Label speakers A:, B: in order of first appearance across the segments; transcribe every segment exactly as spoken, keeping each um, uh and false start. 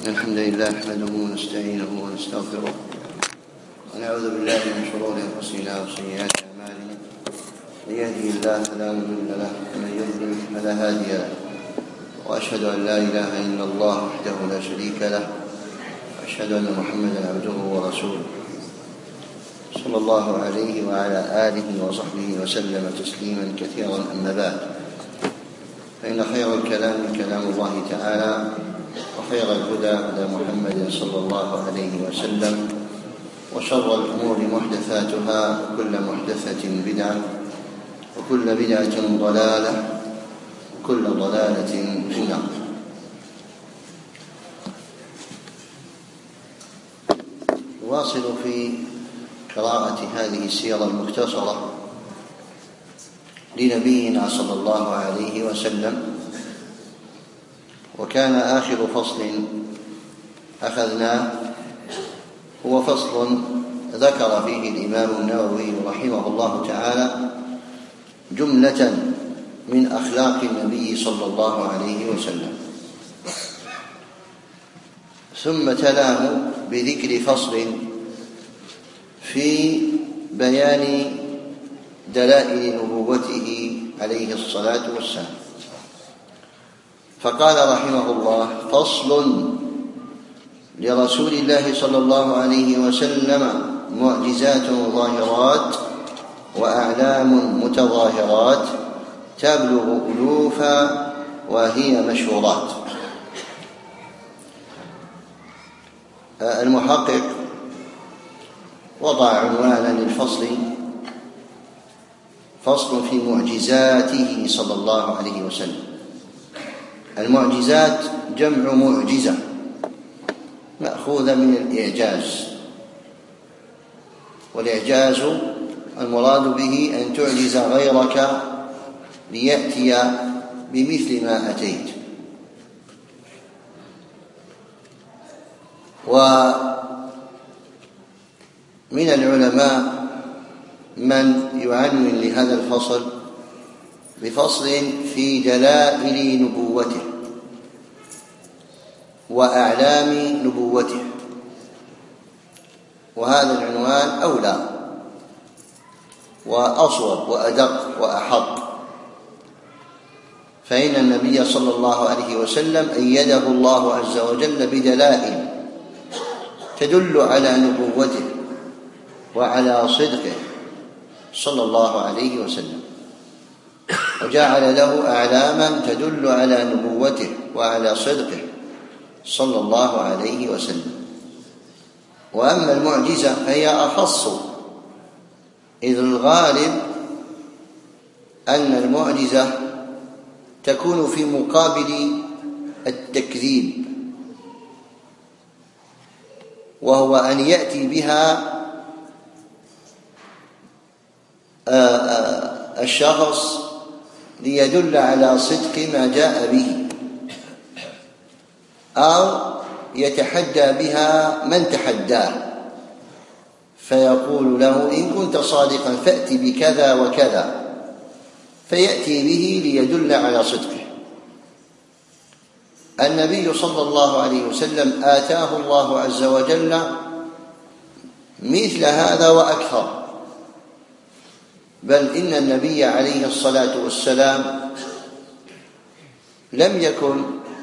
A: الحمد لله نحمده ونستعينه ونستغفره ونعوذ بالله من شرور أنفسنا وسيئات أعمالنا. من يهده الله فلا مضل له ومن يضلل فلا هادي له، وأشهد أن لا إله إلا الله وحده لا شريك له، وأشهد أن محمدا عبده ورسوله صلى الله عليه وعلى آله وصحبه وسلم تسليما كثيرا. أما بعد، فإن خير الكلام كلام الله تعالى، وخير الهدى هدى محمد صلى الله عليه وسلم، وشر الأمور محدثاتها، وكل محدثة بدعة، وكل بدعة ضلالة، وكل ضلالة في النار. نواصل في قراءة هذه السيرة المختصرة لنبينا صلى الله عليه وسلم، وكان آخر فصل أخذناه هو فصل ذكر فيه الإمام النووي رحمه الله تعالى جملة من أخلاق النبي صلى الله عليه وسلم، ثم تلاه بذكر فصل في بيان دلائل نبوته عليه الصلاة والسلام، فقال رحمه الله: فصل لرسول الله صلى الله عليه وسلم معجزات ظاهرات وأعلام متظاهرات تبلغ ألوفا وهي مشهورات. المحقق وضع عنوانا للفصل: فصل في معجزاته صلى الله عليه وسلم. المعجزات جمع معجزة مأخوذة من الإعجاز، والإعجاز المراد به أن تعجز غيرك ليأتي بمثل ما أتيت. ومن العلماء من يعنون لهذا الفصل بفصل في دلائل نبوته وأعلام نبوته، وهذا العنوان أولى وأصوب وأدق وأحق، فإن النبي صلى الله عليه وسلم أيده الله عز وجل بدلائل تدل على نبوته وعلى صدقه صلى الله عليه وسلم، وجعل له أعلاما تدل على نبوته وعلى صدقه صلى الله عليه وسلم. وأما المعجزة فهي أخص، إذ الغالب أن المعجزة تكون في مقابل التكذيب، وهو أن يأتي بها الشخص ليدل على صدق ما جاء به، أو يتحدى بها من تحداه فيقول له: إن كنت صادقا فأت بكذا وكذا، فيأتي به ليدل على صدقه. النبي صلى الله عليه وسلم آتاه الله عز وجل مثل هذا وأكثر، بل إن النبي عليه الصلاة والسلام لم يكن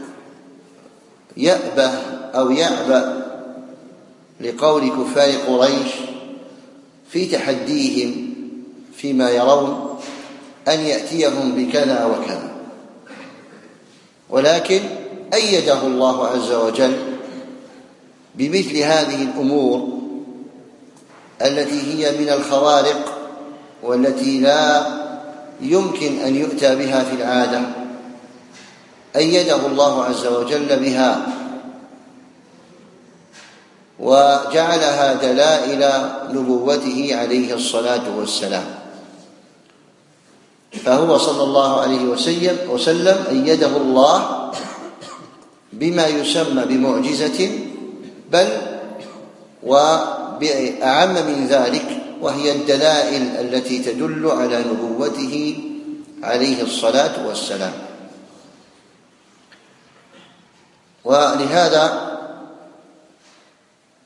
A: يأبه أو يعبأ لقول كفار قريش في تحديهم فيما يرون أن يأتيهم بكذا وكذا، ولكن أيده الله عز وجل بمثل هذه الأمور التي هي من الخوارق والتي لا يمكن أن يؤتى بها في العادة، أيده الله عز وجل بها وجعلها دلائل نبوته عليه الصلاة والسلام. فهو صلى الله عليه وسلم أيده الله بما يسمى بمعجزة، بل وبأعم من ذلك، وهي الدلائل التي تدل على نبوته عليه الصلاة والسلام. ولهذا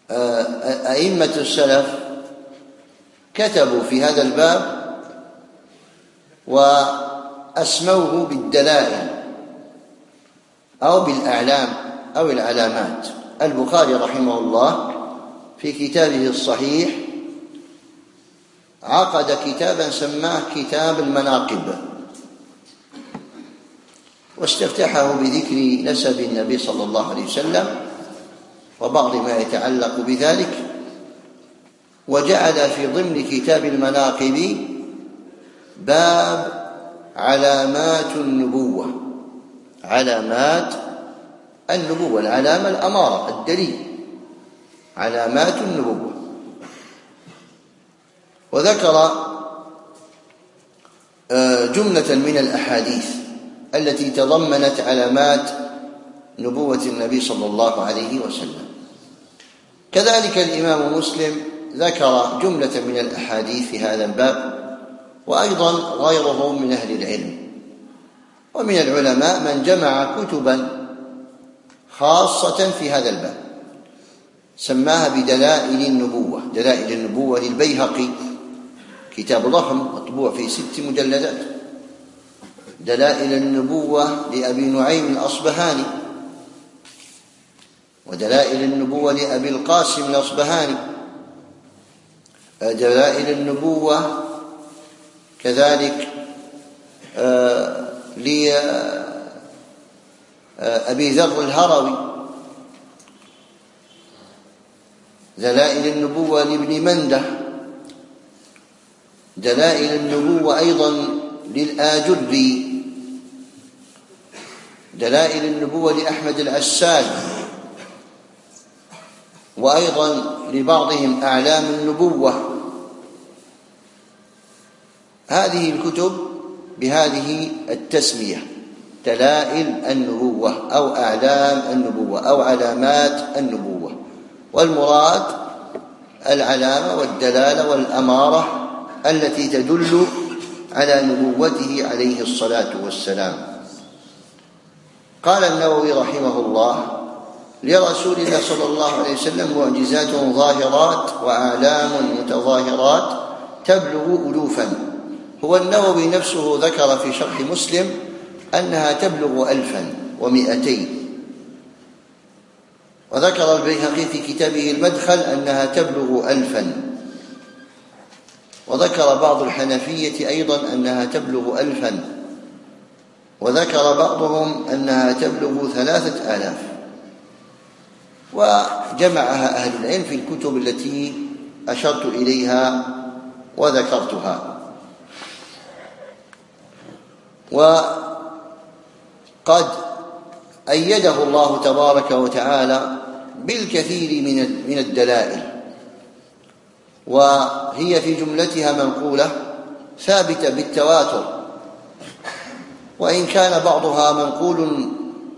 A: أئمة السلف كتبوا في هذا الباب وأسموه بالدلائل أو بالأعلام أو العلامات. البخاري رحمه الله في كتابه الصحيح عقد كتابا سماه كتاب المناقب، واستفتحه بذكر نسب النبي صلى الله عليه وسلم وبعض ما يتعلق بذلك، وجعل في ضمن كتاب المناقب باب علامات النبوة. علامات النبوة، العلامة الأمارة، الدليل، علامات النبوة. وذكر جملة من الأحاديث التي تضمنت علامات نبوة النبي صلى الله عليه وسلم. كذلك الإمام مسلم ذكر جملة من الأحاديث في هذا الباب، وأيضا غيره من أهل العلم ومن العلماء من جمع كتبا خاصة في هذا الباب سماها بدلائل النبوة. دلائل النبوة للبيهقي، كتاب ضخم مطبوع في ست مجلدات. دلائل النبوة لأبي نعيم الأصبهاني، ودلائل النبوة لأبي القاسم الأصبهاني. دلائل النبوة كذلك لأبي ذر الهروي. دلائل النبوة لابن منده. دلائل النبوة أيضا للآجري. دلائل النبوة لأحمد العسال، وأيضا لبعضهم أعلام النبوة. هذه الكتب بهذه التسمية: دلائل النبوة أو أعلام النبوة أو علامات النبوة. والمراد العلامة والدلالة والأمارة التي تدل على نبوته عليه الصلاة والسلام. قال النووي رحمه الله: لرسول الله صلى الله عليه وسلم معجزات ظاهرات وأعلام متظاهرات تبلغ ألوفا. هو النووي نفسه ذكر في شرح مسلم أنها تبلغ ألفا ومئتين، وذكر البيهقي في كتابه المدخل أنها تبلغ ألفا، وذكر بعض الحنفية أيضا أنها تبلغ ألفا، وذكر بعضهم أنها تبلغ ثلاثة آلاف، وجمعها أهل العلم في الكتب التي أشرت إليها وذكرتها. وقد أيده الله تبارك وتعالى بالكثير من الدلائل، وهي في جملتها منقولة ثابتة بالتواتر، وإن كان بعضها منقول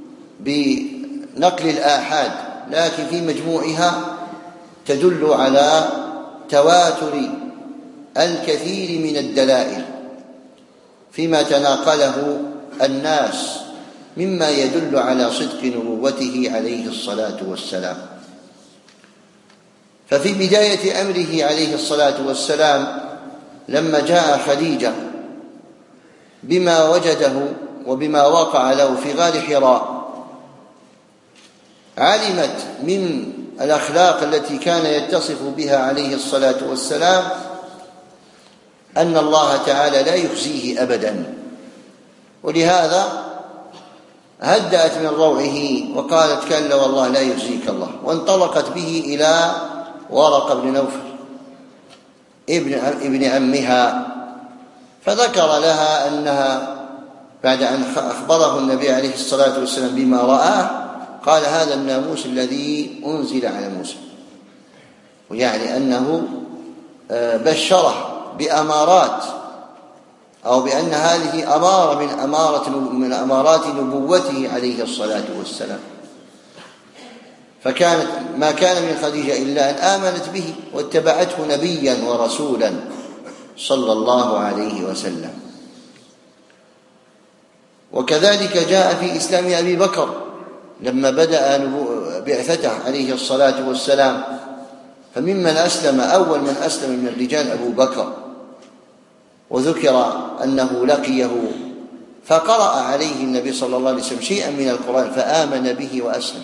A: بنقل الآحاد، لكن في مجموعها تدل على تواتر الكثير من الدلائل فيما تناقله الناس مما يدل على صدق نبوته عليه الصلاة والسلام. ففي بداية أمره عليه الصلاة والسلام لما جاء خديجة بما وجده وبما وقع له في غار حراء، علمت من الأخلاق التي كان يتصف بها عليه الصلاة والسلام أن الله تعالى لا يخزيه أبدا، ولهذا هدأت من روعه وقالت: كلا والله لا يخزيك الله، وانطلقت به إلى ورقة بن نوفل ابن ابن عمها، فذكر لها أنها بعد أن أخبره النبي عليه الصلاة والسلام بما رآه قال: هذا الناموس الذي أنزل على موسى، ويعني أنه بشره بأمارات أو بأن هذه أمارة من أمارة من أمارات نبوته عليه الصلاة والسلام. فكانت ما كان من خديجة إلا أن آمنت به واتبعته نبيا ورسولا صلى الله عليه وسلم. وكذلك جاء في إسلام أبي بكر لما بدأ بعثته عليه الصلاة والسلام، فممن أسلم أول من أسلم من الرجال أبو بكر، وذكر أنه لقيه فقرأ عليه النبي صلى الله عليه وسلم شيئا من القرآن فآمن به وأسلم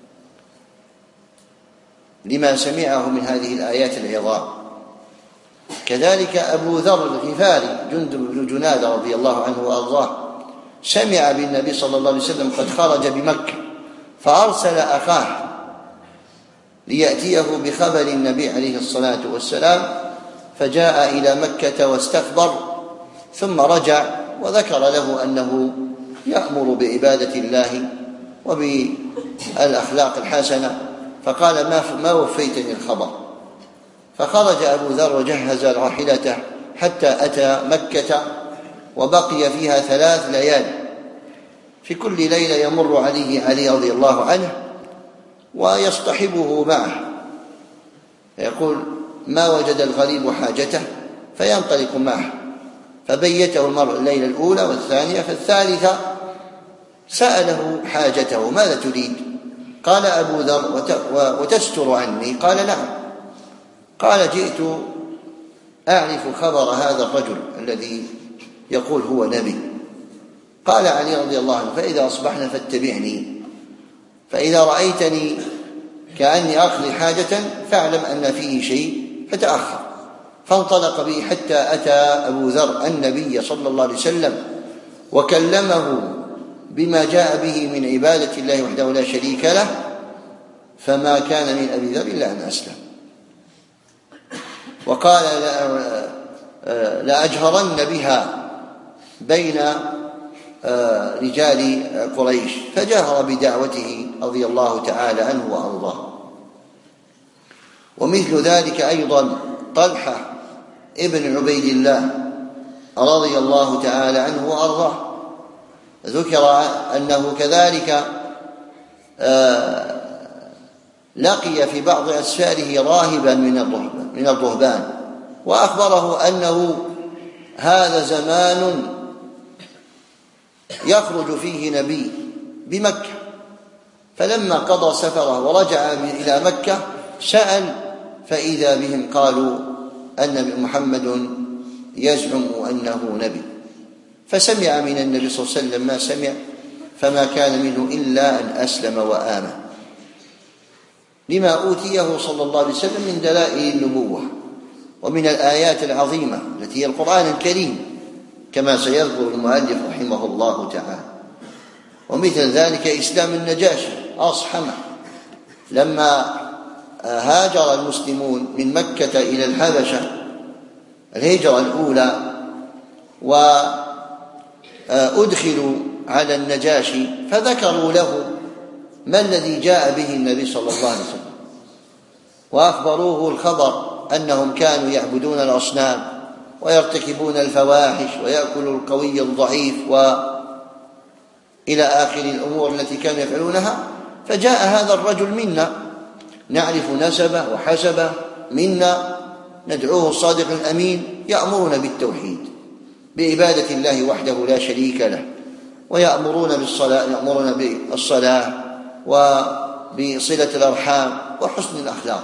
A: لما سمعه من هذه الآيات العظام. كذلك أبو ذر الغفاري جندب بن جنادة رضي الله عنه وأرضاه سمع بالنبي صلى الله عليه وسلم قد خرج بمكة، فأرسل أخاه ليأتيه بخبر النبي عليه الصلاة والسلام، فجاء إلى مكة واستخبر، ثم رجع وذكر له أنه يأمر بعبادة الله وبالأخلاق الحسنة، فقال ما وفيتني الخبر. فخرج أبو ذر وجهز راحلته حتى أتى مكة، وبقي فيها ثلاث ليال، في كل ليلة يمر عليه علي رضي الله عنه ويصطحبه معه، فيقول ما وجد الغريب حاجته فينطلق معه، فبيته المرء الليلة الأولى والثانية، فالثالثة سأله حاجته ماذا تريد؟ قال أبو ذر وتستر عني؟ قال نعم. قال جئت أعرف خبر هذا الرجل الذي يقول هو نبي. قال علي رضي الله عنه فإذا أصبحنا فاتبعني، فإذا رأيتني كأني أقضي حاجة فاعلم أن فيه شيء فتأخر. فانطلق به حتى أتى أبو ذر النبي صلى الله عليه وسلم وكلمه بما جاء به من عبادة الله وحده لا شريك له، فما كان من أبي ذر إلا أن أسلم، وقال لأجهرن بها بين رجال قريش، فجاهر بدعوته رضي الله تعالى عنه وأرضاه. ومثل ذلك أيضا طلحة ابن عبيد الله رضي الله تعالى عنه وأرضاه، ذكر أنه كذلك لقي في بعض أسفاره راهبا من الرهبان، وأخبره أنه هذا زمان يخرج فيه نبي بمكة، فلما قضى سفره ورجع إلى مكة سأل فإذا بهم قالوا أن محمد يزعم أنه نبي، فسمع من النبي صلى الله عليه وسلم ما سمع، فما كان منه إلا أن أسلم وآمن لما أوتيه صلى الله عليه وسلم من دلائل النبوة ومن الآيات العظيمة التي هي القرآن الكريم، كما سيذكر المؤلف رحمه الله تعالى. ومثل ذلك إسلام النجاشي أصحمه لما هاجر المسلمون من مكة إلى الحبشة الهجرة الأولى، وأدخلوا على النجاشي فذكروا له ما الذي جاء به النبي صلى الله عليه وسلم، وأخبروه الخبر أنهم كانوا يعبدون الأصنام ويرتكبون الفواحش ويأكلوا القوي الضعيف وإلى آخر الأمور التي كانوا يفعلونها. فجاء هذا الرجل منا نعرف نسبه وحسبه، منا ندعوه الصادق الأمين، يأمرون بالتوحيد بعبادة الله وحده لا شريك له، ويأمرون بالصلاة يأمرون بالصلاة وبصلة الأرحام وحسن الأخلاق.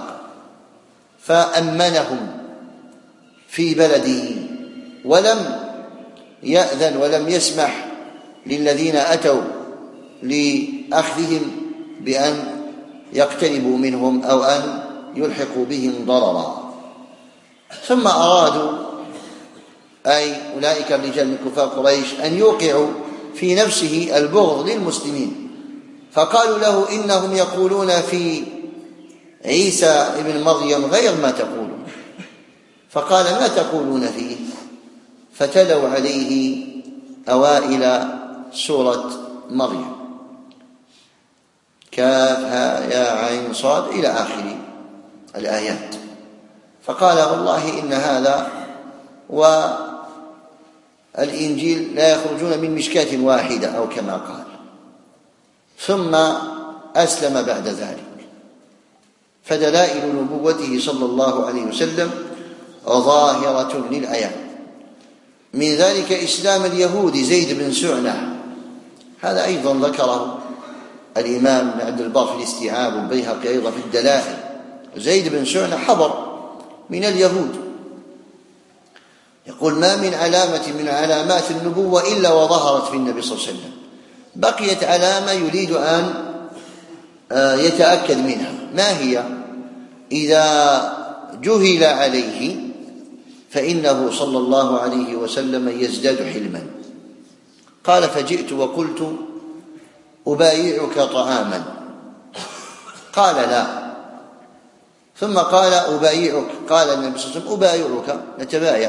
A: فأمنهم في بلده ولم يأذن ولم يسمح للذين أتوا لأخذهم بأن يقتربوا منهم أو أن يلحقوا بهم ضررا. ثم أرادوا أي أولئك الرجال من كفار قريش أن يوقعوا في نفسه البغض للمسلمين، فقالوا له إنهم يقولون في عيسى ابن مريم غير ما تقولون. فقال ما تقولون فيه؟ فتلوا عليه أوائل سورة مريم كافها يا عين صاد إلى آخر الآيات، فقال والله إن هذا والإنجيل لا يخرجون من مشكاة واحدة أو كما قال. ثم أسلم بعد ذلك. فدلائل نبوته صلى الله عليه وسلم ظاهرة للعيان. من ذلك إسلام اليهود زيد بن سعنة، هذا أيضا ذكره الإمام ابن عبد البر في الاستيعاب، والبيهقي أيضا في الدلائل زيد بن سعنة حبر من اليهود، يقول: ما من علامة من علامات النبوة إلا وظهرت في النبي صلى الله عليه وسلم، بقيت علامة يريد أن يتأكد منها. ما هي؟ إذا جهل عليه فإنه صلى الله عليه وسلم يزداد حلما. قال: فجئت وقلت: أبايعك طعاما؟ قال: لا. ثم قال: أبايعك؟ قال النبي صلى الله عليه وسلم: أبايعك، نتبايع،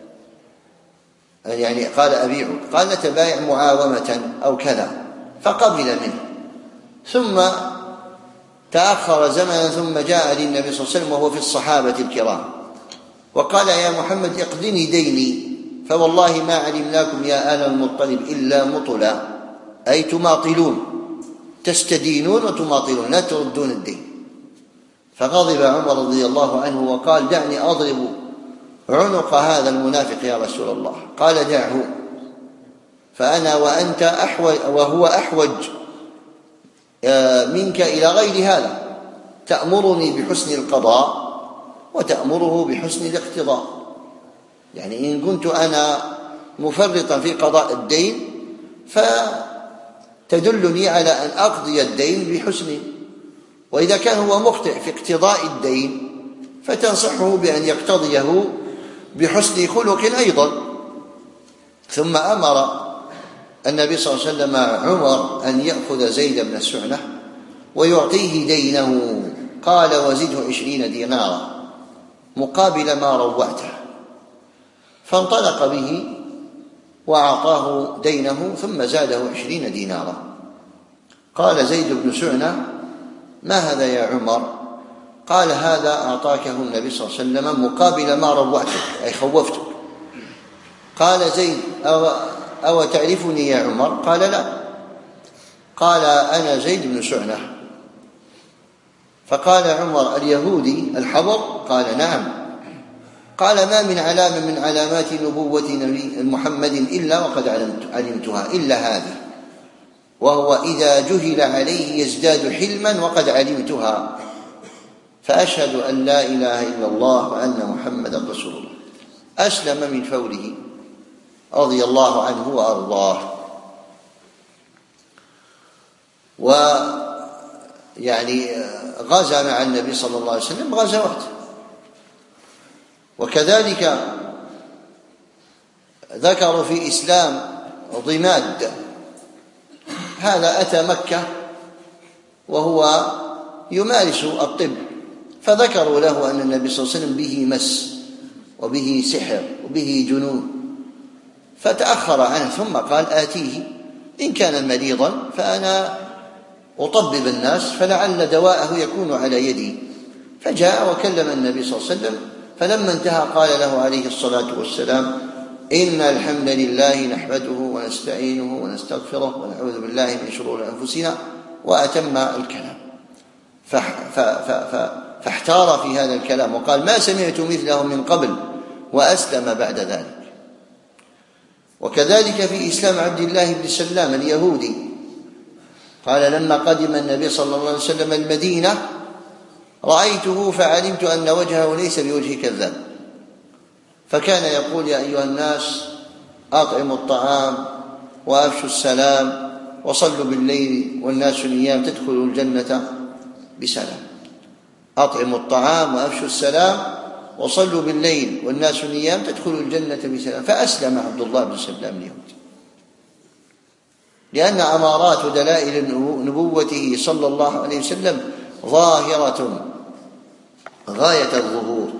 A: يعني قال أبيعك، قال نتبايع معاومة أو كذا، فقبل منه. ثم تأخر زمنا ثم جاء للنبي صلى الله عليه وسلم وهو في الصحابة الكرام وقال: يا محمد اقضني ديني، فوالله ما علمناكم يا آل المطلب إلا مطلا، أي تماطلون، تستدينون وتماطلون، لا تردون الدين. فغضب عمر رضي الله عنه وقال: دعني أضرب عنق هذا المنافق يا رسول الله. قال: دعه، فأنا وأنت أحوج، وهو أحوج منك إلى غير هذا، تأمرني بحسن القضاء وتأمره بحسن الاقتضاء. يعني إن كنت أنا مفرطا في قضاء الدين فتدلني على أن أقضي الدين بحسن، وإذا كان هو مخطئ في اقتضاء الدين فتنصحه بأن يقتضيه بحسن خلق أيضا. ثم أمر النبي صلى الله عليه وسلم عمر أن يأخذ زيد بن سعنة ويعطيه دينه، قال: وزده عشرين دينارا مقابل ما روعته. فانطلق به وأعطاه دينه ثم زاده عشرين دينارا. قال زيد بن سعنة: ما هذا يا عمر؟ قال: هذا أعطاكه النبي صلى الله عليه وسلم مقابل ما روعتك، أي خوفتك. قال زيد: أو, أو تعرفني يا عمر؟ قال: لا. قال: أنا زيد بن سعنة. فقال عمر: اليهودي الحبر؟ قال: نعم. قال: ما من علامة من علامات نبوة نبي محمد إلا وقد علمتها إلا هذه، وهو إذا جهل عليه يزداد حلما وقد علمتها، فأشهد أن لا إله إلا الله وأن محمدا رسول الله. أسلم من فوره رضي الله عنه وأرضاه. ويعني غزا مع النبي صلى الله عليه وسلم غزوات. وكذلك ذكروا في إسلام ضماد، هذا أتى مكة وهو يمارس الطب، فذكروا له أن النبي صلى الله عليه وسلم به مس وبه سحر وبه جنون، فتأخر عنه ثم قال: آتيه إن كان مريضا فأنا أطبب الناس فلعل دواءه يكون على يدي. فجاء وكلم النبي صلى الله عليه وسلم، فلما انتهى قال له عليه الصلاة والسلام: إن الحمد لله نحمده ونستعينه ونستغفره ونعوذ بالله من شرور أنفسنا، وأتم الكلام. فاحتار في هذا الكلام وقال: ما سمعت مثله من قبل، وأسلم بعد ذلك. وكذلك في إسلام عبد الله بن سلام اليهودي، قال: لما قدم النبي صلى الله عليه وسلم المدينة رأيته فعلمت أن وجهه ليس بوجه كذاب، فكان يقول: يا أيها الناس أطعموا الطعام وأفشوا السلام وصلوا بالليل والناس نيام تدخلوا الجنة بسلام. أطعموا الطعام وأفشوا السلام وصلوا بالليل والناس نيام تدخلوا الجنة بسلام. فأسلم عبد الله بن سلام اليهودي، لأن أمارات ودلائل نبوته صلى الله عليه وسلم ظاهرة غاية الظهور.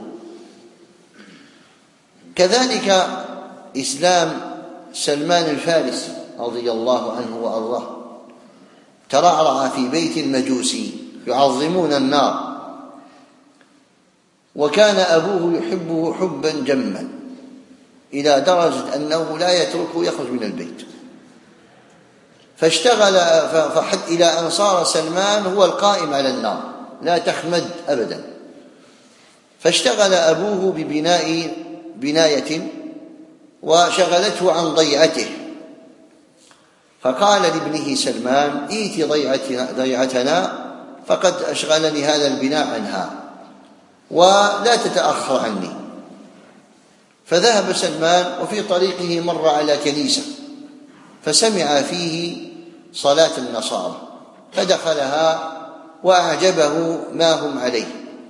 A: كذلك إسلام سلمان الفارسي رضي الله عنه وأرضاه، ترعرع في بيت المجوسي يعظمون النار، وكان أبوه يحبه حبا جما إلى درجة أنه لا يتركه يخرج من البيت، فاشتغل فحد إلى أن صار سلمان هو القائم على النار لا تخمد أبدا. فاشتغل أبوه ببناء بناية وشغلته عن ضيعته، فقال لابنه سلمان: ائت ضيعتنا فقد أشغلني هذا البناء عنها. ولا تتأخر عني. فذهب سلمان، وفي طريقه مر على كنيسة فسمع فيه صلاة النصارى فدخلها وأعجبه ما هم عليه،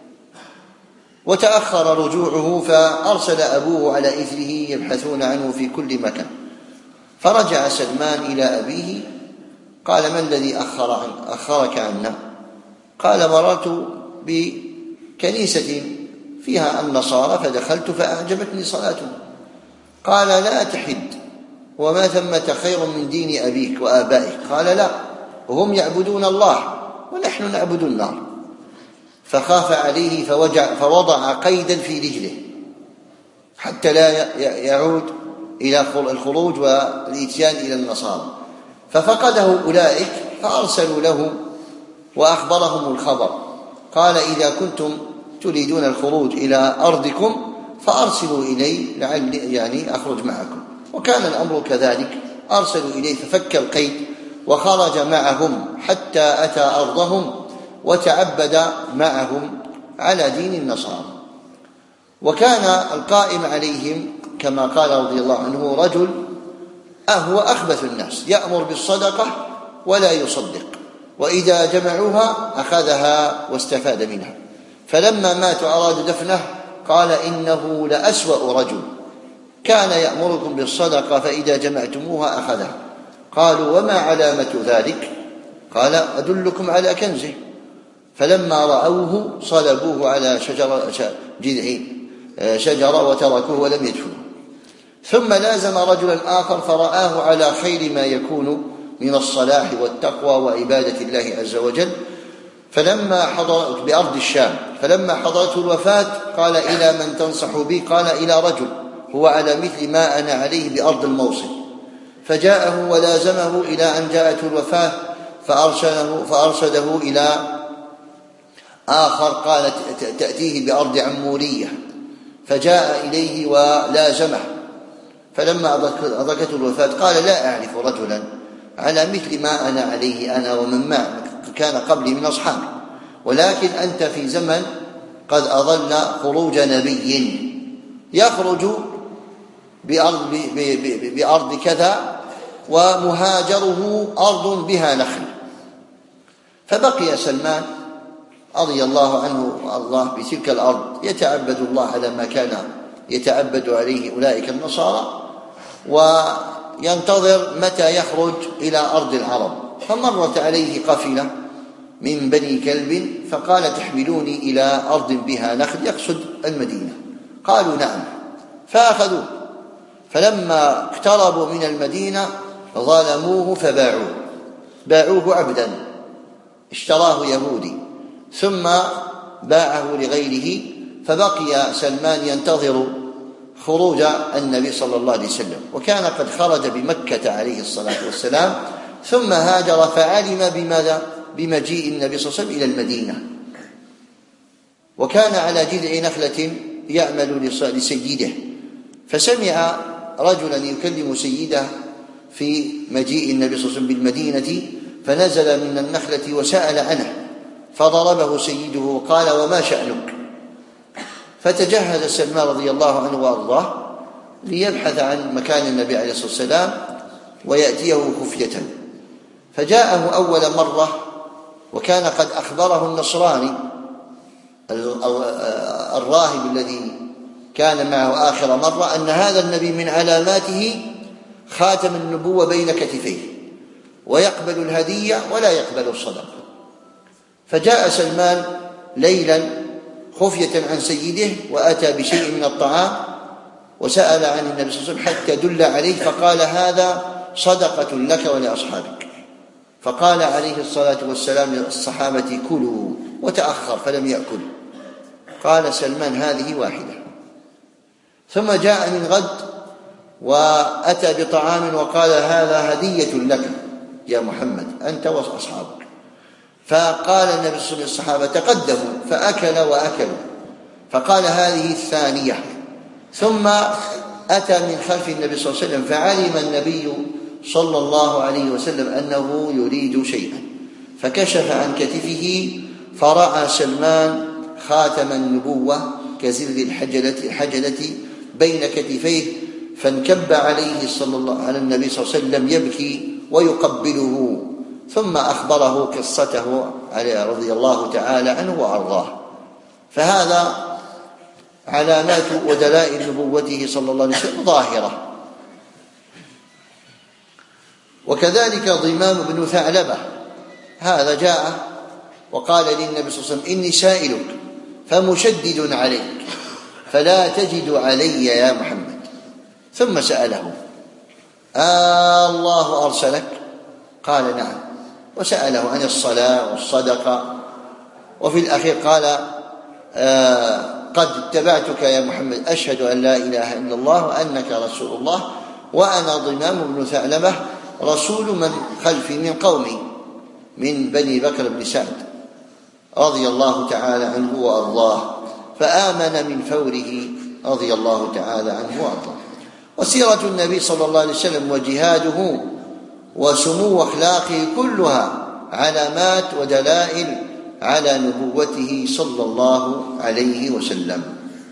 A: وتأخر رجوعه فأرسل أبوه على إثره يبحثون عنه في كل مكان. فرجع سلمان إلى أبيه قال: ما الذي أخر عن أخرك عنا؟ قال: مررت بكنيسة فيها النصارى فدخلت فأعجبتني صلاتهم. قال: لا تحد، وما ثمة خير من دين أبيك وآبائك. قال: لا، وهم يعبدون الله ونحن نعبد النار. فخاف عليه فوجع فوضع قيدا في رجله حتى لا يعود إلى الخروج والإتيان إلى النصارى. ففقده أولئك فأرسلوا له وأخبرهم الخبر. قال: إذا كنتم تريدون الخروج إلى أرضكم فأرسلوا إلي لعلي يعني أخرج معكم. وكان الأمر كذلك، أرسلوا إليه ففك القيد وخرج معهم حتى أتى أرضهم وتعبد معهم على دين النصارى. وكان القائم عليهم كما قال رضي الله عنه رجل هو أخبث الناس، يأمر بالصدقة ولا يصدق، وإذا جمعوها أخذها واستفاد منها. فلما ماتوا أرادوا دفنه قال: إنه لأسوأ رجل، كان يأمركم بالصدقة فإذا جمعتموها أخذها. قالوا: وما علامة ذلك؟ قال: أدلكم على كنزه. فلما رأوه صلبوه على شجرة جذع شجرة وتركوه ولم يدفنوه. ثم لازم رجلا آخر فرآه على خير ما يكون من الصلاح والتقوى وعبادة الله عز وجل، فلما حضر بأرض الشام، فلما حضرته الوفاة قال: إلى من تنصح بي؟ قال: إلى رجل هو على مثل ما أنا عليه بأرض الموصل. فجاءه ولازمه إلى أن جاءته الوفاة فأرسله, فأرسله إلى آخر قال: تأتيه بأرض عمورية. فجاء إليه ولازمه، فلما أدركته الوفاة قال: لا أعرف رجلا على مثل ما أنا عليه أنا ومن معي كان قبلي من أصحابي، ولكن أنت في زمن قد أظل خروج نبي يخرج بأرض, بأرض كذا ومهاجره أرض بها نخل. فبقي سلمان رضي الله عنه الله بتلك الأرض يتعبد الله على ما كان يتعبد عليه أولئك النصارى، وينتظر متى يخرج إلى أرض العرب. فمرت عليه قافلة من بني كلب فقال: تحملوني إلى أرض بها نخل، يقصد المدينة. قالوا: نعم. فأخذوه، فلما اقتربوا من المدينة ظلموه فباعوه، باعوه عبدا اشتراه يهودي ثم باعه لغيره. فبقي سلمان ينتظر خروج النبي صلى الله عليه وسلم، وكان قد خرج بمكة عليه الصلاة والسلام ثم هاجر، فعلم بماذا؟ بمجيء النبي صلى الله عليه وسلم إلى المدينة. وكان على جذع نخلة يعمل لسيده، فسمع رجلا يكلم سيده في مجيء النبي صلى الله عليه وسلم بالمدينة، فنزل من النخلة وسأل عنه، فضربه سيده وقال: وما شأنك؟ فتجهز سلمان رضي الله عنه وأرضاه ليبحث عن مكان النبي عليه الصلاة والسلام ويأتيه خفية. فجاءه أول مرة وكان قد أخبره النصراني الراهب الذي كان معه آخر مرة أن هذا النبي من علاماته خاتم النبوة بين كتفيه، ويقبل الهدية ولا يقبل الصدقة. فجاء سلمان ليلا خفية عن سيده وأتى بشيء من الطعام وسأل عن النبي صلى الله عليه وسلم حتى دل عليه، فقال: هذا صدقة لك ولأصحابك. فقال عليه الصلاة والسلام للصحابة: كلوا، وتأخر فلم يأكل. قال سلمان: هذه واحدة. ثم جاء من غد وأتى بطعام وقال: هذا هدية لك يا محمد أنت وأصحابك. فقال النبي صلى الله عليه وسلم للصحابة: تقدموا، فأكل وأكلوا. فقال: هذه الثانية. ثم أتى من خلف النبي صلى الله عليه وسلم، فعلم النبي صلى الله عليه وسلم أنه يريد شيئا، فكشف عن كتفه فرأى سلمان خاتم النبوة كزر الحجلة, الحجلة بين كتفيه، فانكب عليه صلى الله على النبي صلى الله عليه وسلم يبكي ويقبله، ثم أخبره قصته عليه رضي الله تعالى عنه وأرضاه. فهذا علامات ودلائل نبوته صلى الله عليه وسلم ظاهرة. وكذلك ضمام بن ثعلبة، هذا جاء وقال للنبي صلى الله عليه وسلم: إني سائلك فمشدد عليك فلا تجد علي يا محمد. ثم سأله: آه الله أرسلك؟ قال: نعم. وسأله عن الصلاة والصدقة، وفي الأخير قال: آه قد اتبعتك يا محمد، أشهد أن لا إله إلا الله وأنك رسول الله، وأنا ضمام بن ثعلبة رسول من خلفي من قومي من بني بكر بن سعد رضي الله تعالى عنه وأرضاه، فآمن من فوره رضي الله تعالى عنه وأرضاه. وسيرة النبي صلى الله عليه وسلم وجهاده وسمو أخلاقه كلها علامات ودلائل على نبوته صلى الله عليه وسلم.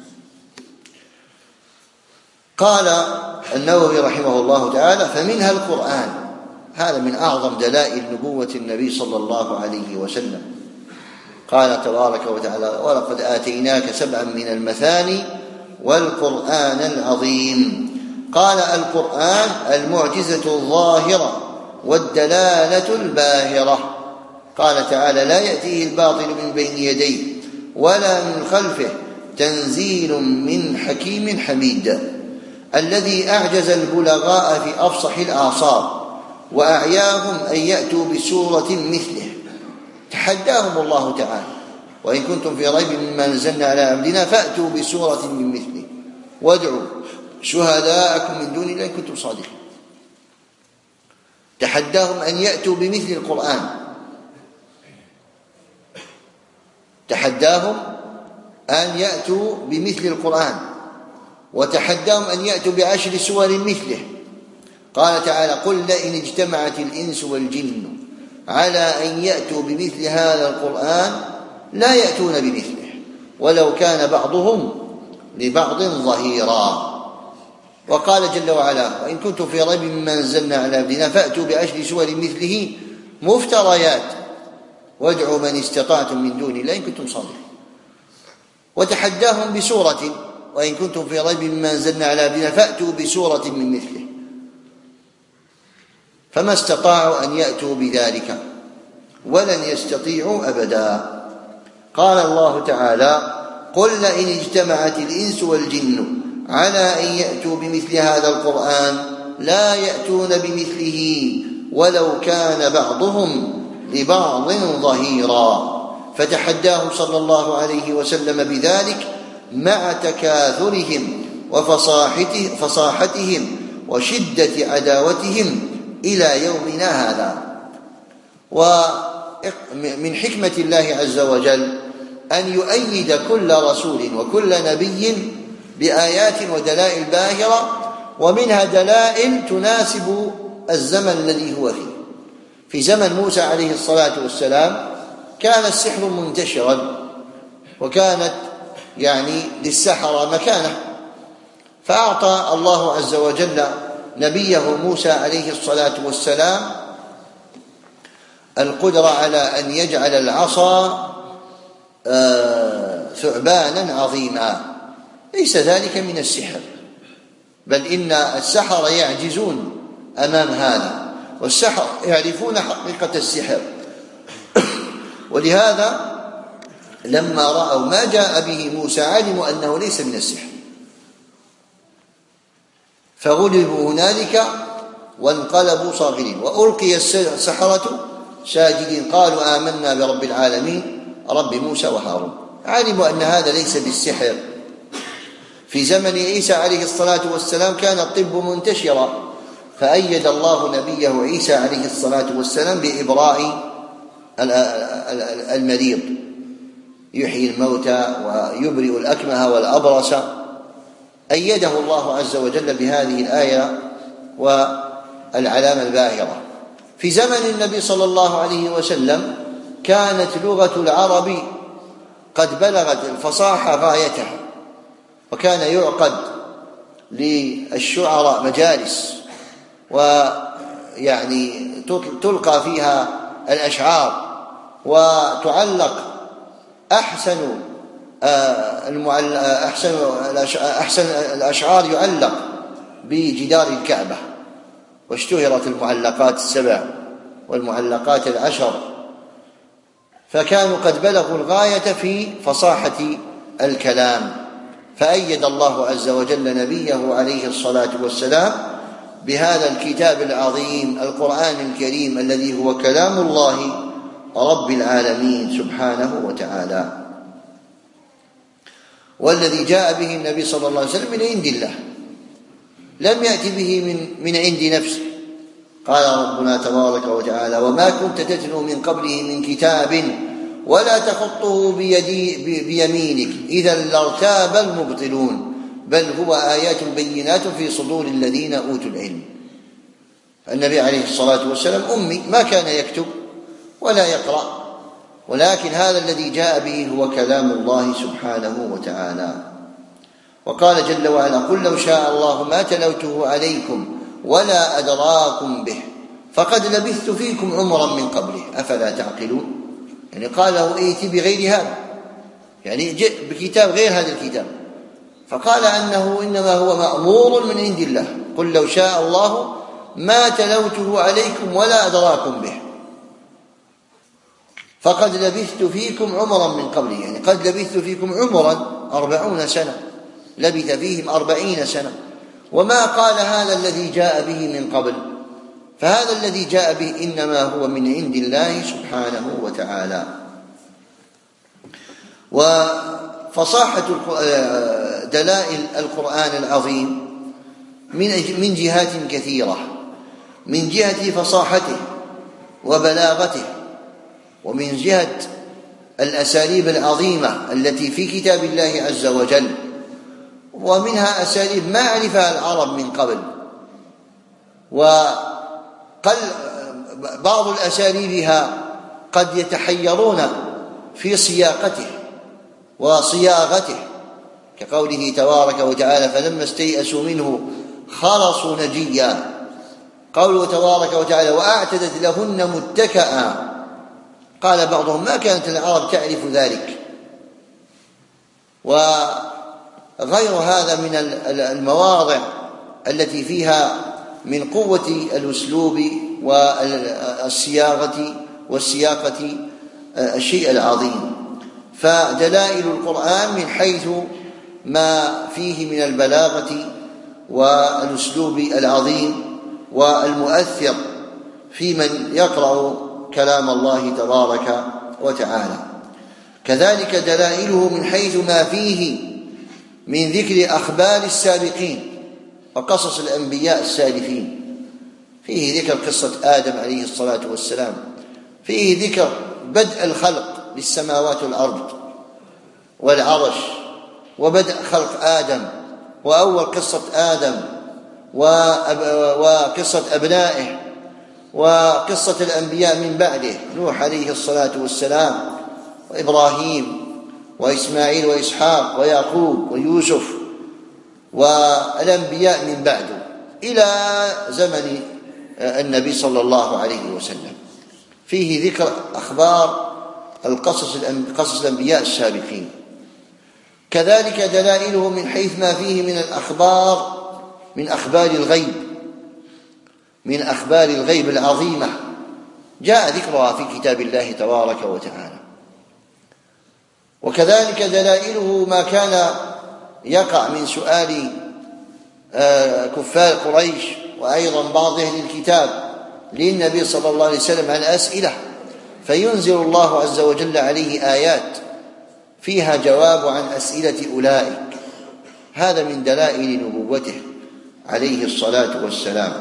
A: قال النووي رحمه الله تعالى: فمنها القرآن، هذا من أعظم دلائل نبوة النبي صلى الله عليه وسلم. قال تبارك وتعالى: ولقد آتيناك سبعا من المثاني والقرآن العظيم. قال: القرآن المعجزة الظاهرة والدلالة الباهرة. قال تعالى: لا يأتيه الباطل من بين يديه ولا من خلفه تنزيل من حكيم حميد، الذي أعجز البلغاء في أفصح الآصار وأعياهم أن يأتوا بسورة مثله. تحداهم الله تعالى: وإن كنتم في ريب مما نزلنا على عبدنا فأتوا بسورة من مثله وادعوا شهداءكم من دون الله إن كنتم صادقين. تحداهم أن يأتوا بمثل القرآن، تحداهم أن يأتوا بمثل القرآن، وتحداهم أن يأتوا بعشر سور مثله. قال تعالى: قل لئن اجتمعت الإنس والجن على أن يأتوا بمثل هذا القرآن لا يأتون بمثله ولو كان بعضهم لبعض ظهيرا. وقال جل وعلا: وإن كنتم في ريب مما نزلنا على عبدنا فأتوا بعشر سور مثله مفتريات وادعوا من استطعتم من دون الله إن كنتم صادقين. وتحداهم بسورة: وإن كنتم في ريب مما نزلنا على عبدنا فأتوا بسورة من مثله، فما استطاعوا أن يأتوا بذلك ولن يستطيعوا أبدا. قال الله تعالى: قل لئن اجتمعت الإنس والجن على أن يأتوا بمثل هذا القرآن لا يأتون بمثله ولو كان بعضهم لبعض ظهيرا. فتحداهم صلى الله عليه وسلم بذلك مع تكاثرهم وفصاحتهم وشدة عداوتهم إلى يومنا هذا. ومن حكمة الله عز وجل أن يؤيد كل رسول وكل نبي بآيات ودلائل باهرة، ومنها دلائل تناسب الزمن الذي هو فيه. في زمن موسى عليه الصلاة والسلام كان السحر منتشرا، وكانت يعني للسحرة مكانة، فأعطى الله عز وجل نبيه موسى عليه الصلاة والسلام القدرة على أن يجعل العصا ثعبانا عظيما. ليس ذلك من السحر، بل إن السحرة يعجزون أمام هذا، والسحر يعرفون حقيقة السحر. ولهذا لما رأوا ما جاء به موسى علموا أنه ليس من السحر، فغلبوا هنالك وانقلبوا صاغرين، وألقي السحرة ساجدين قالوا آمنا برب العالمين رب موسى وهارون. علموا أن هذا ليس بالسحر. في زمن عيسى عليه الصلاة والسلام كان الطب منتشرا، فأيد الله نبيه عيسى عليه الصلاة والسلام بإبراء المريض، يحيي الموتى ويبرئ الأكمه والأبرص. أيده الله عز وجل بهذه الآية والعلامة الباهرة. في زمن النبي صلى الله عليه وسلم كانت لغة العرب قد بلغت الفصاحة غايتها، وكان يعقد للشعراء مجالس ويعني تلقى فيها الأشعار وتعلق أحسن أحسن أحسن الأشعار يعلق بجدار الكعبة، واشتهرت المعلقات السبع والمعلقات العشر، فكانوا قد بلغوا الغاية في فصاحة الكلام، فأيد الله عز وجل نبيه عليه الصلاة والسلام بهذا الكتاب العظيم القرآن الكريم الذي هو كلام الله رب العالمين سبحانه وتعالى، والذي جاء به النبي صلى الله عليه وسلم من عند الله، لم يأتي به من, من عند نفسه. قال ربنا تبارك وتعالى: وما كنت تتلو من قبله من كتاب ولا تخطه بيدي بيمينك إذا لارتاب المبطلون بل هو آيات بينات في صدور الذين أوتوا العلم. النبي عليه الصلاة والسلام أمي، ما كان يكتب ولا يقرأ، ولكن هذا الذي جاء به هو كلام الله سبحانه وتعالى. وقال جل وعلا: قل لو شاء الله ما تلوته عليكم ولا أدراكم به فقد لبثت فيكم عمرا من قبله أفلا تعقلون. يعني قال له ائت بغير هذا، يعني جئ بكتاب غير هذا الكتاب، فقال أنه إنما هو مأمور من عند الله. قل لو شاء الله ما تلوته عليكم ولا أدراكم به فقد لبثت فيكم عمرا من قبله، يعني قد لبثت فيكم عمرا أربعون سنة، لبث فيهم أربعين سنة. وما قال هذا الذي جاء به من قبل، فهذا الذي جاء به إنما هو من عند الله سبحانه وتعالى. وفصاحة دلائل القرآن العظيم من جهات كثيرة، من جهة فصاحته وبلاغته، ومن جهة الأساليب العظيمة التي في كتاب الله عز وجل، ومنها أساليب ما عرفها العرب من قبل، وقل بعض الأساليبها قد يتحيرون في سياقته وصياغته، كقوله تبارك وتعالى: فلما استيئسوا منه خلصوا نجيا. قوله تبارك وتعالى: وأعتدت لهن متكئا. قال بعضهم: ما كانت العرب تعرف ذلك. وغير هذا من المواضع التي فيها من قوة الأسلوب والصياغة والسياقة الشيء العظيم. فدلائل القرآن من حيث ما فيه من البلاغة والأسلوب العظيم والمؤثر في من يقرأ كلام الله تبارك وتعالى. كذلك دلائله من حيث ما فيه من ذكر أخبار السابقين وقصص الأنبياء السالفين، فيه ذكر قصة آدم عليه الصلاة والسلام، فيه ذكر بدء الخلق للسماوات والأرض والعرش، وبدء خلق آدم، وأول قصة آدم وقصة أبنائه، وقصة الأنبياء من بعده: نوح عليه الصلاة والسلام، وإبراهيم، وإسماعيل، وإسحاق، ويعقوب، ويوسف، والأنبياء من بعده إلى زمن النبي صلى الله عليه وسلم. فيه ذكر أخبار القصص قصص الأنبياء السابقين. كذلك دلائله من حيث ما فيه من الأخبار من أخبار الغيب من أخبار الغيب العظيمة جاء ذكرها في كتاب الله تبارك وتعالى. وكذلك دلائله ما كان يقع من سؤال كفار قريش وأيضا بعض أهل الكتاب للنبي صلى الله عليه وسلم عن أسئلة، فينزل الله عز وجل عليه آيات فيها جواب عن أسئلة أولئك. هذا من دلائل نبوته عليه الصلاة والسلام.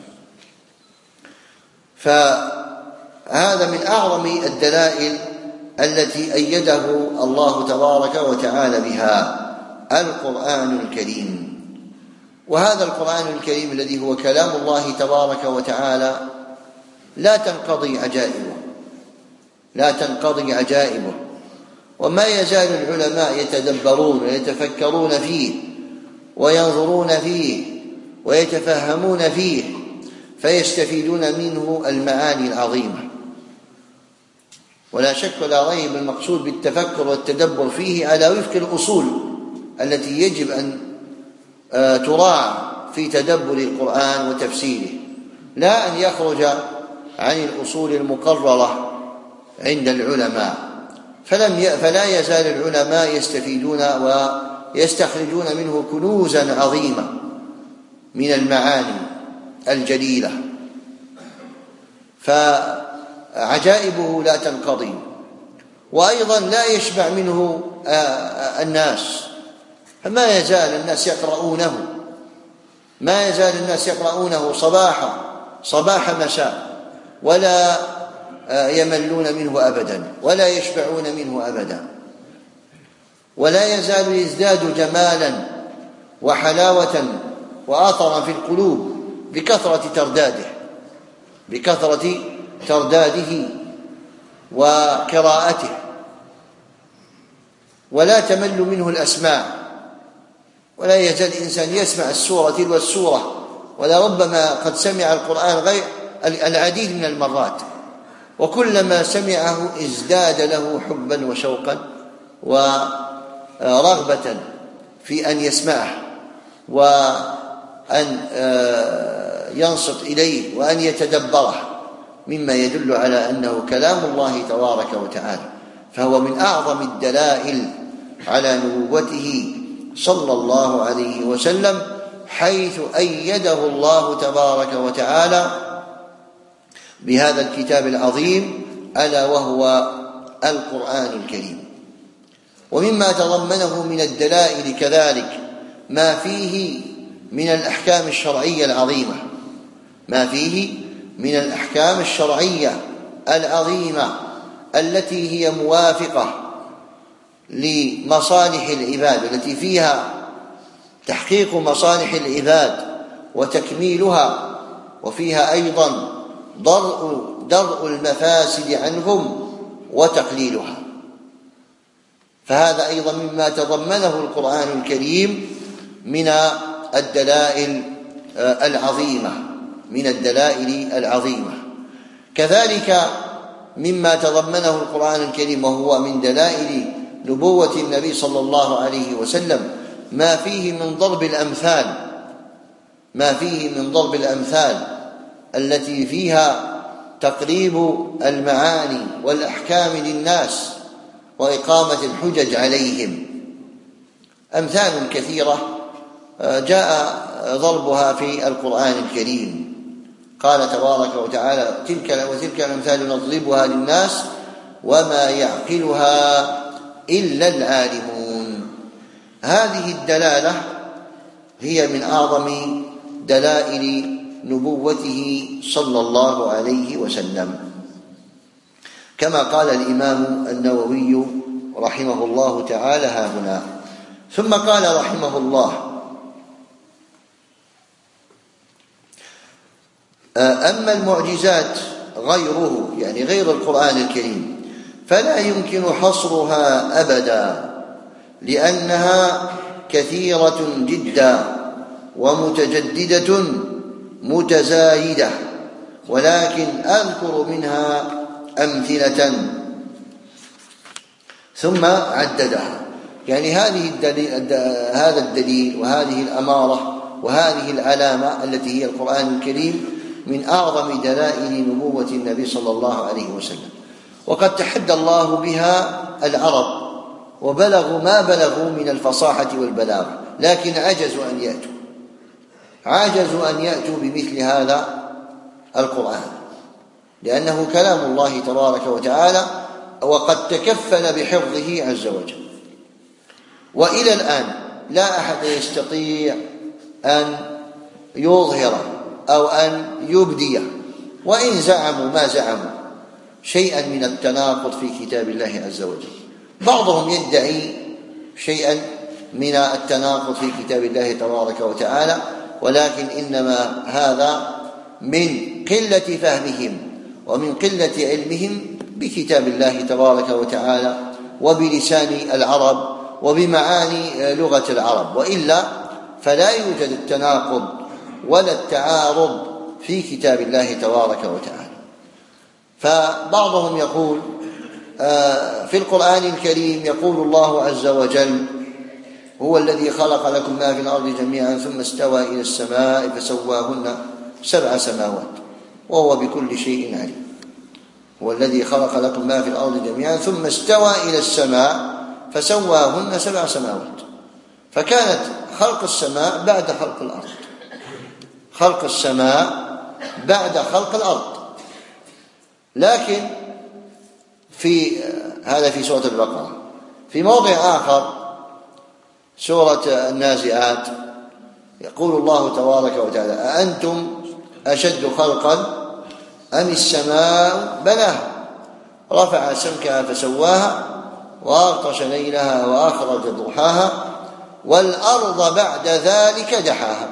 A: فهذا من أعظم الدلائل التي أيده الله تبارك وتعالى بها القرآن الكريم. وهذا القرآن الكريم الذي هو كلام الله تبارك وتعالى لا تنقضي عجائبه لا تنقضي عجائبه وما يزال العلماء يتدبرون ويتفكرون فيه وينظرون فيه ويتفهمون فيه فيستفيدون منه المعاني العظيمة. ولا شك ولا ريب المقصود بالتفكر والتدبر فيه على وفق الأصول التي يجب أن تراعى في تدبر القرآن وتفسيره، لا أن يخرج عن الأصول المقررة عند العلماء. فلم ي... فلا يزال العلماء يستفيدون ويستخرجون منه كنوزا عظيمة من المعاني الجليلة، فعجائبه لا تنقضي. وأيضا لا يشبع منه الناس، فما يزال الناس يقرؤونه ما يزال الناس يقرؤونه صباحا صباح مساء، ولا يملون منه أبدا ولا يشبعون منه أبدا، ولا يزال يزداد جمالا وحلاوة وآثرا في القلوب بكثرة ترداده بكثرة ترداده وقراءته، ولا تمل منه الأسماع، ولا يزال الإنسان يسمع السورة تلو السورة، ولربما قد سمع القرآن غير العديد من المرات، وكلما سمعه ازداد له حبا وشوقا ورغبة في أن يسمعه وأن ينصت إليه وأن يتدبره، مما يدل على أنه كلام الله تبارك وتعالى. فهو من أعظم الدلائل على نبوته صلى الله عليه وسلم، حيث أيده الله تبارك وتعالى بهذا الكتاب العظيم ألا وهو القرآن الكريم. ومما تضمنه من الدلائل كذلك ما فيه من الأحكام الشرعية العظيمة ما فيه من الأحكام الشرعية العظيمة التي هي موافقة لمصالح العباد، التي فيها تحقيق مصالح العباد وتكميلها، وفيها أيضا درء درء المفاسد عنهم وتقليلها. فهذا أيضا مما تضمنه القرآن الكريم من الدلائل العظيمة من الدلائل العظيمة كذلك مما تضمنه القرآن الكريم وهو من دلائل نبوة النبي صلى الله عليه وسلم ما فيه من ضرب الأمثال ما فيه من ضرب الأمثال التي فيها تقريب المعاني والأحكام للناس وإقامة الحجج عليهم. أمثال كثيرة جاء ضربها في القرآن الكريم. قال تبارك وتعالى: تلك وتلك الأمثال نضربها للناس وما يعقلها إلا العالمون. هذه الدلالة هي من أعظم دلائل نبوته صلى الله عليه وسلم، كما قال الإمام النووي رحمه الله تعالى ها هنا. ثم قال رحمه الله: أما المعجزات غيره، يعني غير القرآن الكريم، فلا يمكن حصرها أبدا، لأنها كثيرة جدا ومتجددة متزايدة، ولكن أذكر منها أمثلة. ثم عددها، يعني هذه الدليل هذا الدليل وهذه الأمارة وهذه العلامة التي هي القرآن الكريم من أعظم دلائل نبوة النبي صلى الله عليه وسلم. وقد تحدى الله بها العرب وبلغوا ما بلغوا من الفصاحة والبلاغة، لكن عجزوا أن يأتوا عجزوا أن يأتوا بمثل هذا القرآن، لأنه كلام الله تبارك وتعالى وقد تكفل بحفظه عز وجل. وإلى الآن لا أحد يستطيع أن يظهر أو أن يبدي، وإن زعموا ما زعموا، شيئا من التناقض في كتاب الله عز وجل. بعضهم يدعي شيئا من التناقض في كتاب الله تبارك وتعالى، ولكن إنما هذا من قلة فهمهم ومن قلة علمهم بكتاب الله تبارك وتعالى وبلسان العرب وبمعاني لغة العرب، وإلا فلا يوجد التناقض ولا التعارض في كتاب الله تبارك وتعالى. فبعضهم يقول في القرآن الكريم يقول الله عز وجل: هو الذي خلق لكم ما في الأرض جميعا ثم استوى إلى السماء فسواهن سبع سماوات وهو بكل شيء عليم. هو الذي خلق لكم ما في الأرض جميعا ثم استوى إلى السماء فسواهن سبع سماوات. فكانت خلق السماء بعد خلق الأرض، خلق السماء بعد خلق الأرض. لكن في هذا في سورة البقرة. في موضع آخر سورة النازعات يقول الله تبارك وتعالى: أأنتم أشد خلقا أم السماء بناها رفع سمكها فسواها وأغطش ليلها وأخرج ضحاها والأرض بعد ذلك دحاها.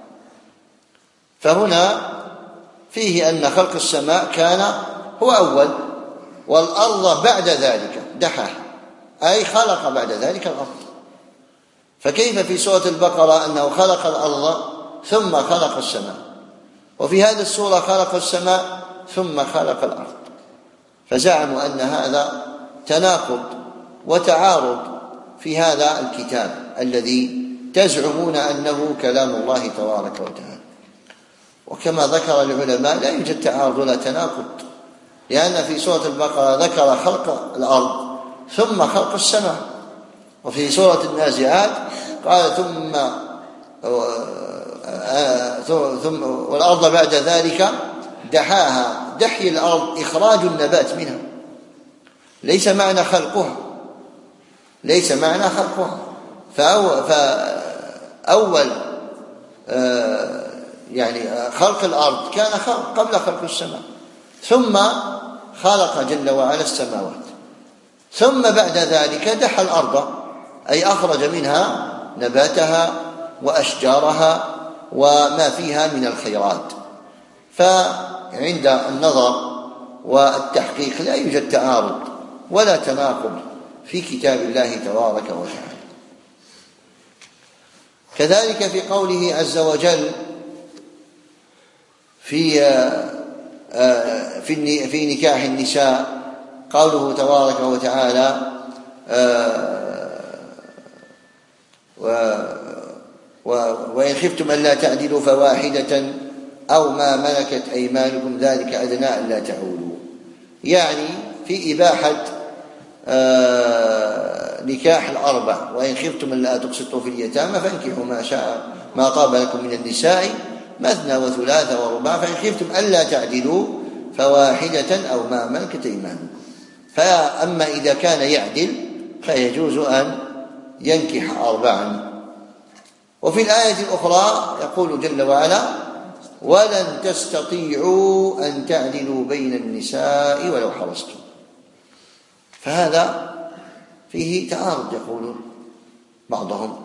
A: فهنا فيه أن خلق السماء كان هو أول، والأرض بعد ذلك دحاها، أي خلق بعد ذلك الأرض. فكيف في سورة البقرة أنه خلق الأرض ثم خلق السماء، وفي هذه السورة خلق السماء ثم خلق الأرض؟ فزعموا أن هذا تناقض وتعارض في هذا الكتاب الذي تزعمون أنه كلام الله تبارك وتعالى. وكما ذكر العلماء لا يوجد تعارض ولا تناقض، لأن في سورة البقرة ذكر خلق الأرض ثم خلق السماء، وفي سورة النازعات قال ثم ثم والأرض بعد ذلك دحاها. دحي الأرض إخراج النبات منها، ليس معنى خلقها، ليس معنى خلقها. فأول يعني خلق الأرض كان قبل خلق السماء، ثم خلق جل وعلا السماوات، ثم بعد ذلك دحى الأرض، أي أخرج منها نباتها وأشجارها وما فيها من الخيرات. فعند النظر والتحقيق لا يوجد تعارض ولا تناقض في كتاب الله تبارك وتعالى. كذلك في قوله عز وجل في في في نكاح النساء قوله تبارك وتعالى: وإن خفتم ألا تعدلوا فواحدة أو ما ملكت أيمانكم ذلك أدنى ألا تعولوا. يعني في إباحة نكاح الأربع: وإن خفتم ألا تقسطوا في اليتامى فانكحوا ما شاء ما طاب لكم من النساء مثنى وثلاث ورباع فإن خفتم ألا تعدلوا فواحدة أو ما ملكت أيمانكم. فأما إذا كان يعدل فيجوز أن ينكح أربعا. وفي الآية الأخرى يقول جل وعلا: ولن تستطيعوا أن تعدلوا بين النساء ولو حرصتم. فهذا فيه تعارض يقول بعضهم،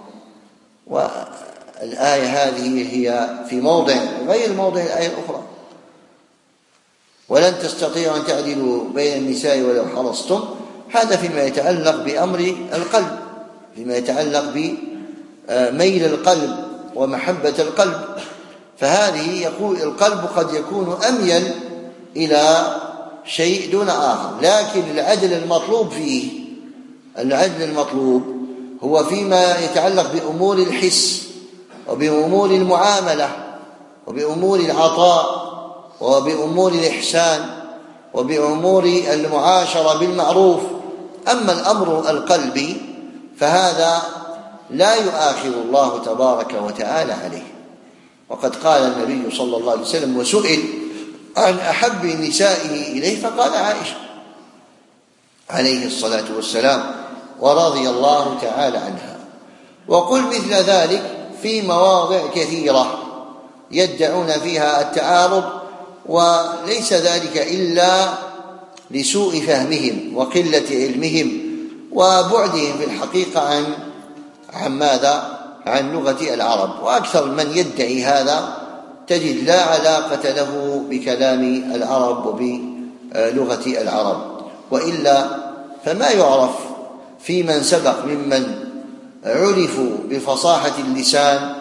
A: والآية هذه هي في موضع غير موضع الآية الأخرى: ولن تستطيعوا أن تعدلوا بين النساء ولو حرصتم. هذا فيما يتعلق بأمر القلب، فيما يتعلق بميل القلب ومحبة القلب. فهذه يقول القلب قد يكون أميل إلى شيء دون آخر، لكن العدل المطلوب فيه، العدل المطلوب هو فيما يتعلق بأمور الحس وبأمور المعاملة وبأمور العطاء وبأمور الإحسان وبأمور المعاشرة بالمعروف. أما الأمر القلبي فهذا لا يؤاخذ الله تبارك وتعالى عليه. وقد قال النبي صلى الله عليه وسلم وسئل عن أحب نسائه إليه فقال عائشة عليه الصلاة والسلام ورضي الله تعالى عنها. وقل مثل ذلك في مواضع كثيرة يدعون فيها التعارض، وليس ذلك إلا لسوء فهمهم وقلة علمهم وبعدهم في الحقيقة عن عن ماذا؟ عن لغة العرب. وأكثر من يدعي هذا تجد لا علاقة له بكلام العرب وبلغة العرب، وإلا فما يعرف في من سبق ممن عرفوا بفصاحة اللسان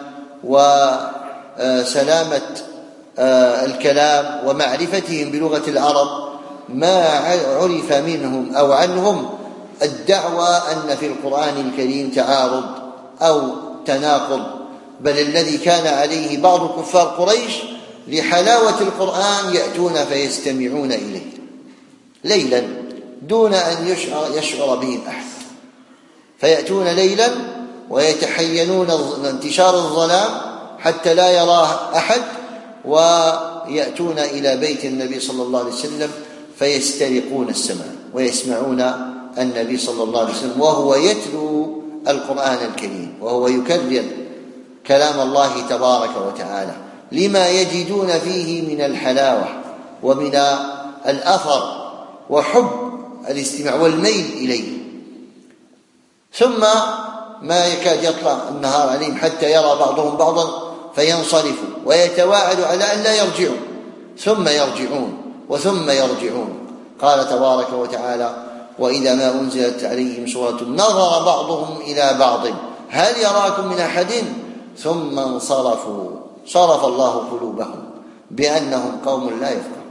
A: وسلامة الكلام ومعرفتهم بلغة العرب ما عرف منهم أو عنهم الدعوى أن في القرآن الكريم تعارض أو تناقض، بل الذي كان عليه بعض كفار قريش لحلاوة القرآن يأتون فيستمعون إليه ليلا دون أن يشعر, يشعر بهم أحد، فيأتون ليلا ويتحينون انتشار الظلام حتى لا يراه أحد، ويأتون إلى بيت النبي صلى الله عليه وسلم فيسترقون السماء ويسمعون النبي صلى الله عليه وسلم وهو يتلو القرآن الكريم وهو يكرر كلام الله تبارك وتعالى لما يجدون فيه من الحلاوة ومن الأثر وحب الاستماع والميل إليه. ثم ما يكاد يطلع النهار عليهم حتى يرى بعضهم بعضا فينصرفوا ويتواعدوا على أن لا يرجعوا، ثم يرجعون وثم يرجعون. قال تبارك وتعالى: وإذا ما أنزلت عليهم سورة نظر بعضهم إلى بعض هل يراكم من أحد ثم انصرفوا صرف الله قلوبهم بأنهم قوم لا يفقهون.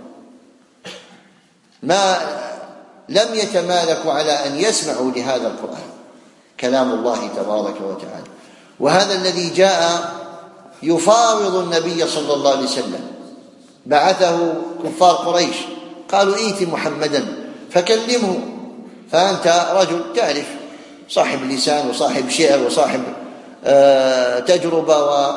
A: ما لم يتمالكوا على أن يسمعوا لهذا القرآن كلام الله تبارك وتعالى، وهذا الذي جاء يفاوض النبي صلى الله عليه وسلم. بعثه كفار قريش قالوا: ائت محمدا فكلمه، فأنت رجل تعرف صاحب لسان وصاحب شعر وصاحب تجربة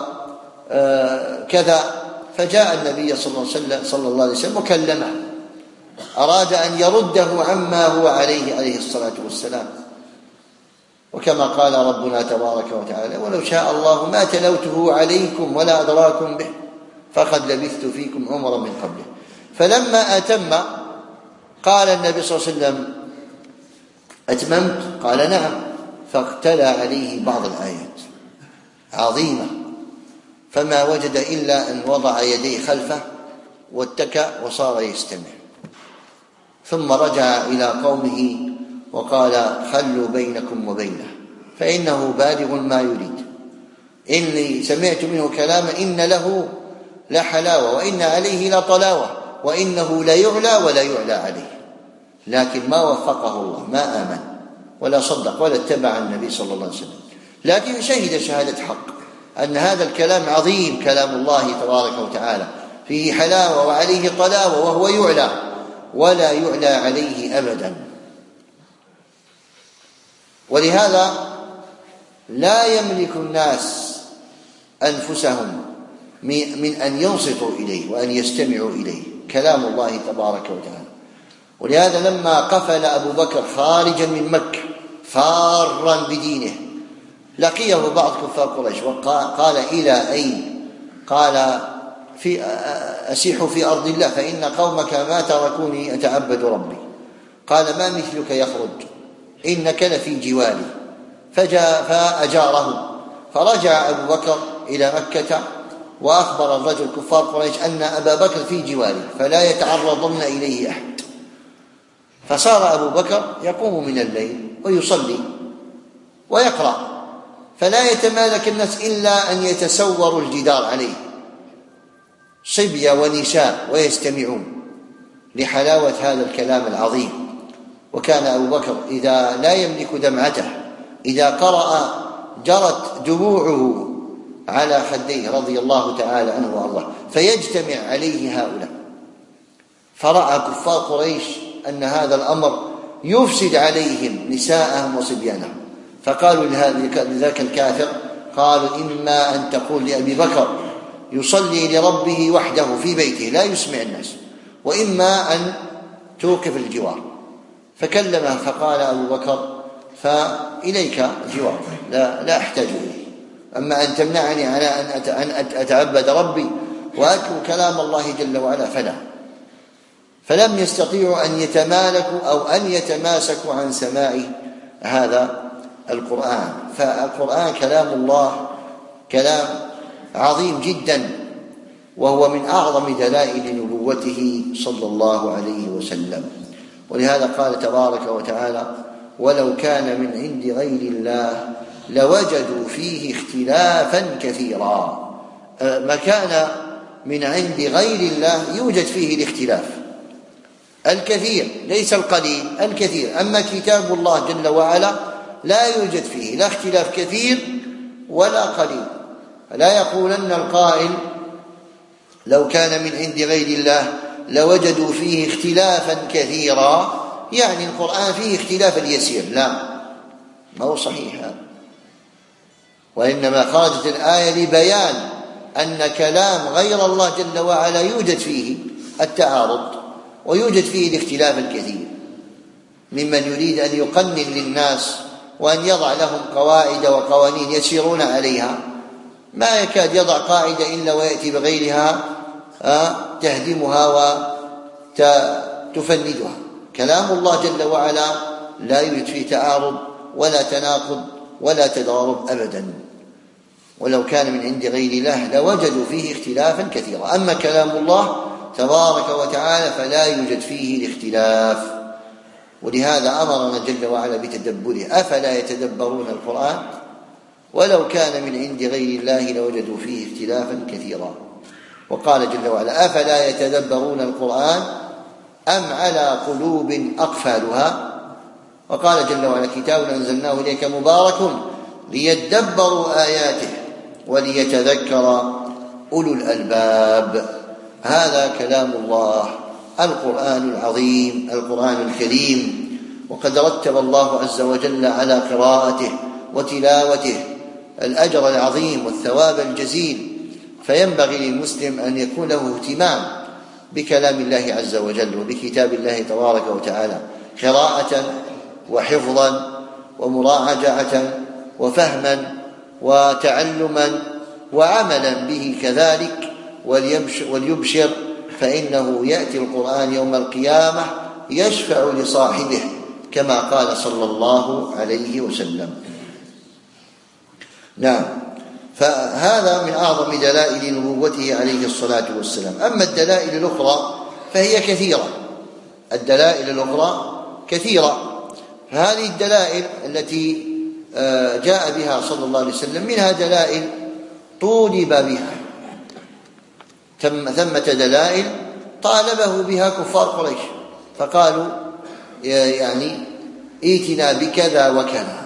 A: وكذا. فجاء النبي صلى الله عليه وسلم وكلمه، أراد أن يرده عما هو عليه عليه الصلاة والسلام. وكما قال ربنا تبارك وتعالى: ولو شاء الله ما تلوته عليكم ولا أدراكم به فقد لبثت فيكم عمرا من قبله. فلما أتم قال النبي صلى الله عليه وسلم: أتممت؟ قال: نعم. فاقتلى عليه بعض الآيات عظيمة، فما وجد إلا أن وضع يديه خلفه واتكأ وصار يستمع. ثم رجع إلى قومه وقال: خلوا بينكم وبينه فإنه بالغ ما يريد، إني سمعت منه كلاما إن له لحلاوة وإن عليه لطلاوة وإنه ليعلى ولا يعلى عليه. لكن ما وفقه الله، ما آمن ولا صدق ولا اتبع النبي صلى الله عليه وسلم، لكن شهد شهادة حق أن هذا الكلام عظيم، كلام الله تبارك وتعالى فيه حلاوة وعليه طلاوة وهو يعلى ولا يعلى عليه أبدا. ولهذا لا يملك الناس أنفسهم من أن ينصتوا إليه وأن يستمعوا إليه، كلام الله تبارك وتعالى. ولهذا لما قفل أبو بكر خارجا من مكة فارا بدينه لقيه بعض كفار قريش وقال: إلى أين؟ قال: في أسيح في أرض الله فإن قومك ما تركوني أتعبد ربي. قال: ما مثلك يخرج؟ إنك لفي جواري. فجاء فأجاره، فرجع أبو بكر إلى مكة وأخبر الرجل كفار قريش أن أبا بكر في جواره فلا يتعرضن إليه أحد. فصار أبو بكر يقوم من الليل ويصلي ويقرأ، فلا يتمالك الناس إلا أن يتسوروا الجدار عليه صبية ونساء ويستمعون لحلاوة هذا الكلام العظيم. وكان أبو بكر إذا لا يملك دمعته إذا قرأ جرت دموعه على خديه رضي الله تعالى عنه وارضاه، فيجتمع عليه هؤلاء. فرأى كفار قريش أن هذا الأمر يفسد عليهم نساءهم وصبيانهم، فقالوا لذاك الكافر، قالوا: إما أن تقول لأبي بكر يصلي لربه وحده في بيته لا يسمع الناس، وإما أن توقف الجوار. فكلمه فقال أبو بكر: فإليك جوار، لا, لا أحتاج إليه، أما أن تمنعني على أن أتعبد ربي وأتلو كلام الله جل وعلا فلا. فلم يستطيعوا أن يتمالكوا أو أن يتماسكوا عن سماع هذا القرآن. فالقرآن كلام الله، كلام عظيم جدا، وهو من أعظم دلائل نبوته صلى الله عليه وسلم. ولهذا قال تبارك وتعالى: ولو كان من عند غير الله لوجدوا فيه اختلافا كثيرا. ما كان من عند غير الله يوجد فيه الاختلاف الكثير، ليس القليل، الكثير. أما كتاب الله جل وعلا لا يوجد فيه لا اختلاف كثير ولا قليل. لا يقولن القائل لو كان من عند غير الله لوجدوا فيه اختلافا كثيرا، يعني القرآن فيه اختلاف يسير، لا، ما هو صحيح هذا. وإنما خرجت الآية لبيان أن كلام غير الله جل وعلا يوجد فيه التعارض ويوجد فيه الاختلاف الكثير، ممن يريد أن يقنن للناس وأن يضع لهم قواعد وقوانين يسيرون عليها، ما يكاد يضع قاعدة إلا ويأتي بغيرها تهدمها وتفندها. كلام الله جل وعلا لا يوجد فيه تعارض ولا تناقض ولا تضارب أبدا. ولو كان من عند غير الله لوجدوا فيه اختلافا كثيرا. أما كلام الله تبارك وتعالى فلا يوجد فيه الاختلاف، ولهذا أمرنا جل وعلا بتدبره. أفلا يتدبرون القرآن ولو كان من عند غير الله لوجدوا فيه اختلافا كثيرا. وقال جل وعلا أفلا يتدبرون القرآن أم على قلوب أقفالها. وقال جل وعلا كتاب أنزلناه إليك مبارك ليدبروا آياته وليتذكر أولو الألباب. هذا كلام الله القرآن العظيم القرآن الكريم، وقد رتب الله عز وجل على قراءته وتلاوته الأجر العظيم والثواب الجزيل، فينبغي للمسلم أن يكون له اهتمام بكلام الله عز وجل وبكتاب الله تبارك وتعالى قراءة وحفظا ومراجعة وفهما وتعلما وعملا به كذلك، وليبشر فإنه يأتي القرآن يوم القيامة يشفع لصاحبه كما قال صلى الله عليه وسلم. نعم، فهذا من أعظم دلائل نبوته عليه الصلاة والسلام. أما الدلائل الأخرى فهي كثيرة، الدلائل الأخرى كثيرة. فهذه الدلائل التي جاء بها صلى الله عليه وسلم منها دلائل طولب بها، ثمة دلائل طالبه بها كفار قريش، فقالوا يعني ائتنا بكذا وكذا،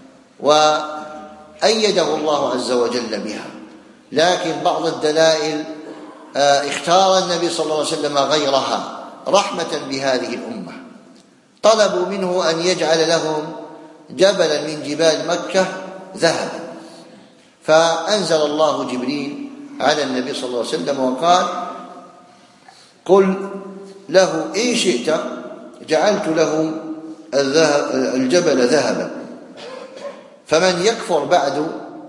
A: وأيده الله عز وجل بها. لكن بعض الدلائل اختار النبي صلى الله عليه وسلم غيرها رحمة بهذه الأمة. طلبوا منه أن يجعل لهم جبلا من جبال مكة ذهبا، فأنزل الله جبريل على النبي صلى الله عليه وسلم وقال قل له إن شئت جعلت له الجبل ذهبا، فمن يكفر بعد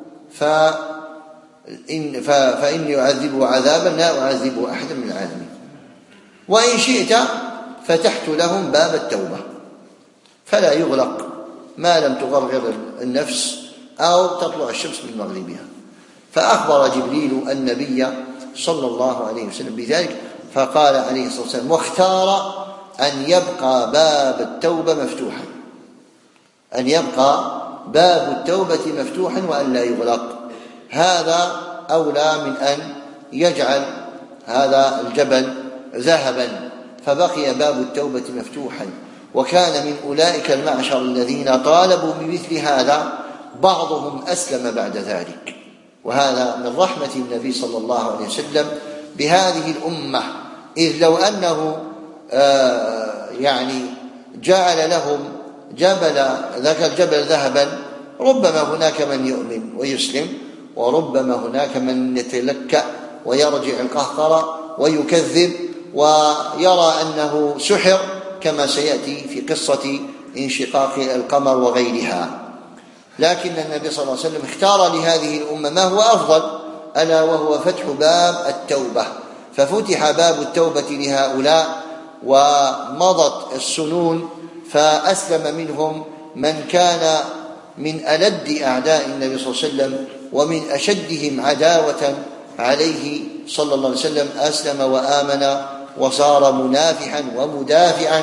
A: فإن فإني يعذبه عذابا لا أعذبه أحدا من العالمين، وإن شئت فتحت لهم باب التوبة فلا يغلق ما لم تغرغر النفس أو تطلع الشمس من مغربها. فأخبر جبريل النبي صلى الله عليه وسلم بذلك، فقال عليه الصلاة والسلام واختار أن يبقى باب التوبة مفتوحا، أن يبقى باب التوبة مفتوحا وأن لا يغلق. هذا أولى من أن يجعل هذا الجبل ذهبا، فبقي باب التوبة مفتوحا. وكان من أولئك المعشر الذين طالبوا بمثل هذا بعضهم أسلم بعد ذلك. وهذا من رحمة النبي صلى الله عليه وسلم بهذه الأمة، إذ لو أنه آه يعني جعل لهم جبل ذاك الجبل ذهبا ربما هناك من يؤمن ويسلم، وربما هناك من يتلكأ ويرجع القهقرة ويكذب ويرى أنه سحر، كما سيأتي في قصة انشقاق القمر وغيرها. لكن النبي صلى الله عليه وسلم اختار لهذه الأمة ما هو أفضل، ألا وهو فتح باب التوبة. ففتح باب التوبة لهؤلاء ومضت السنون، فأسلم منهم من كان من ألد أعداء النبي صلى الله عليه وسلم ومن أشدهم عداوة عليه صلى الله عليه وسلم، أسلم وآمن وصار منافحا ومدافعا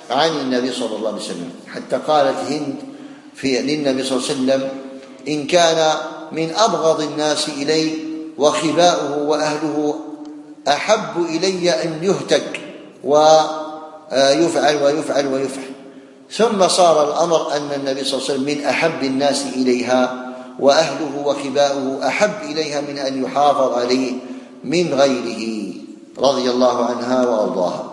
A: عن النبي صلى الله عليه وسلم، حتى قالت هند في للنبي صلى الله عليه وسلم: إن كان من أبغض الناس إلي وخباؤه وأهله أحب إلي أن يهتك ويفعل ويفعل ويفعل. ثم صار الأمر أن النبي صلى الله عليه وسلم من أحب الناس إليها وأهله وخباؤه أحب إليها من أن يحافظ عليه من غيره، رضي الله عنها وأرضاها.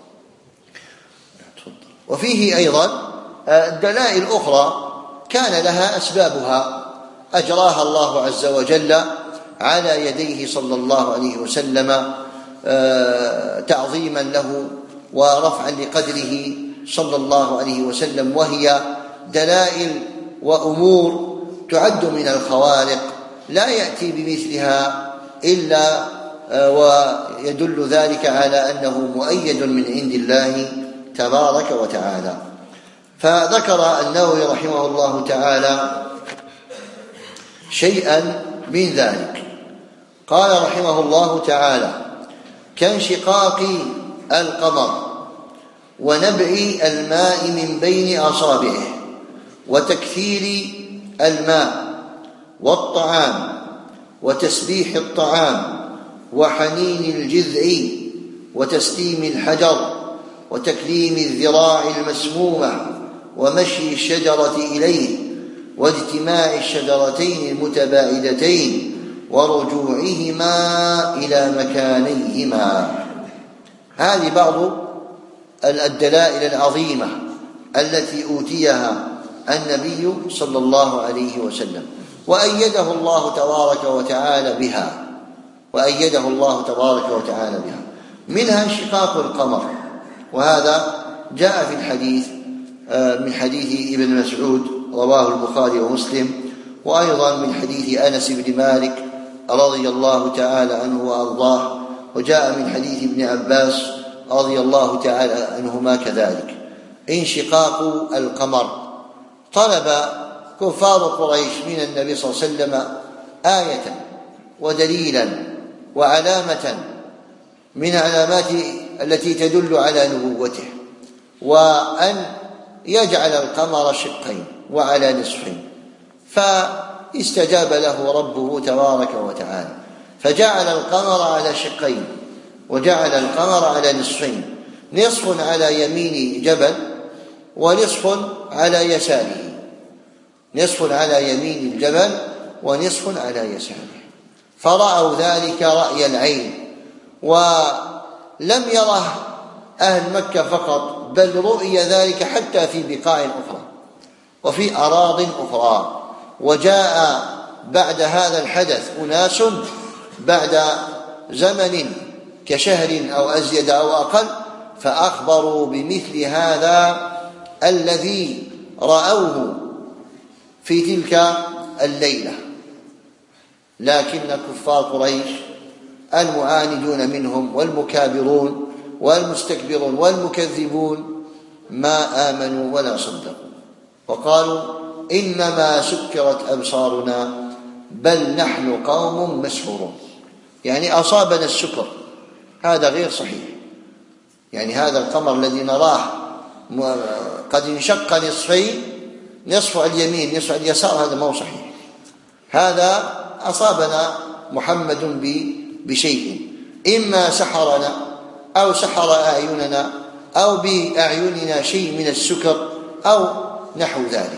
A: وفيه أيضا دلائل أخرى كان لها أسبابها أجراها الله عز وجل على يديه صلى الله عليه وسلم تعظيما له ورفعا لقدره صلى الله عليه وسلم، وهي دلائل وأمور تعد من الخوارق لا يأتي بمثلها إلا ويدل ذلك على أنه مؤيد من عند الله تبارك وتعالى. فذكر النووي رحمه الله تعالى شيئا من ذلك، قال رحمه الله تعالى: كانشقاق القمر ونبع الماء من بين أصابعه وتكثير الماء والطعام وتسبيح الطعام وحنين الجذع وتسليم الحجر وتكليم الذراع المسمومة ومشي الشجرة إليه واجتماع الشجرتين المتباعدتين ورجوعهما إلى مكانيهما. هذه بعض الدلائل العظيمة التي أوتيها النبي صلى الله عليه وسلم، وأيده الله تبارك وتعالى بها وأيده الله تبارك وتعالى بها منها انشقاق القمر، وهذا جاء في الحديث من حديث ابن مسعود رواه البخاري ومسلم، وأيضا من حديث أنس بن مالك رضي الله تعالى عنه وأرضاه، وجاء من حديث ابن عباس رضي الله تعالى عنهما كذلك. انشقاق القمر، طلب كفار قريش من النبي صلى الله عليه وسلم آية ودليلا وعلامة من علامات التي تدل على نبوته، وأن يجعل القمر شقين وعلى نصفين، فاستجاب له ربه تبارك وتعالى فجعل القمر على شقين وجعل القمر على نصفين، نصف على يمين جبل ونصف على يساره، نصف على يمين الجبل ونصف على يساره. فرأوا ذلك رأي العين، ولم يره أهل مكة فقط، بل رؤي ذلك حتى في بقاع أخرى وفي أراض أخرى. وجاء بعد هذا الحدث أناس بعد زمن كشهر أو أزيد أو أقل، فأخبروا بمثل هذا الذي رأوه في تلك الليلة. لكن كفار قريش المعاندون منهم والمكابرون والمستكبرون والمكذبون ما آمنوا ولا صدقوا، وقالوا: إنما سكرت أبصارنا بل نحن قوم مسحورون. يعني أصابنا السكر، هذا غير صحيح. يعني هذا القمر الذي نراه قد انشق نصفين، نصف اليمين نصف اليسار، هذا ما هو صحيح. هذا أصابنا محمد بشيء، إما سحرنا أو سحر أعيننا أو بأعيننا شيء من السكر أو نحو ذلك،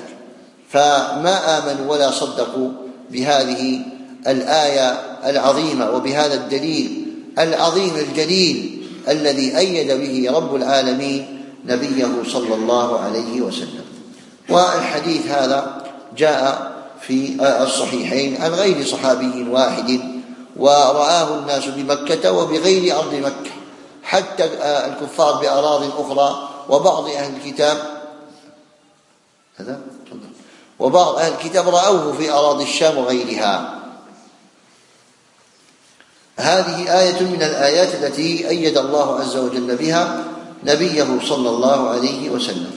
A: فما آمنوا ولا صدقوا بهذه الآية العظيمة وبهذا الدليل العظيم الجليل الذي أيد به رب العالمين نبيه صلى الله عليه وسلم. والحديث هذا جاء في الصحيحين عن غير صحابي واحد، ورآه الناس بمكة وبغير أرض مكة، حتى الكفار بأراض أخرى وبعض أهل الكتاب هذا وبعض أهل الكتاب رأوه في أراضي الشام وغيرها. هذه آية من الآيات التي أيد الله عز وجل بها نبيه صلى الله عليه وسلم.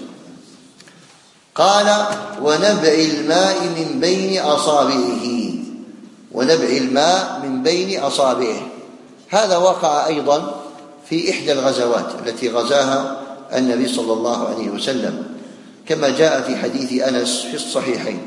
A: قال: ونبع الماء من بين أصابعه، ونبع الماء من بين أصابعه. هذا وقع أيضا في إحدى الغزوات التي غزاها النبي صلى الله عليه وسلم، كما جاء في حديث أنس في الصحيحين.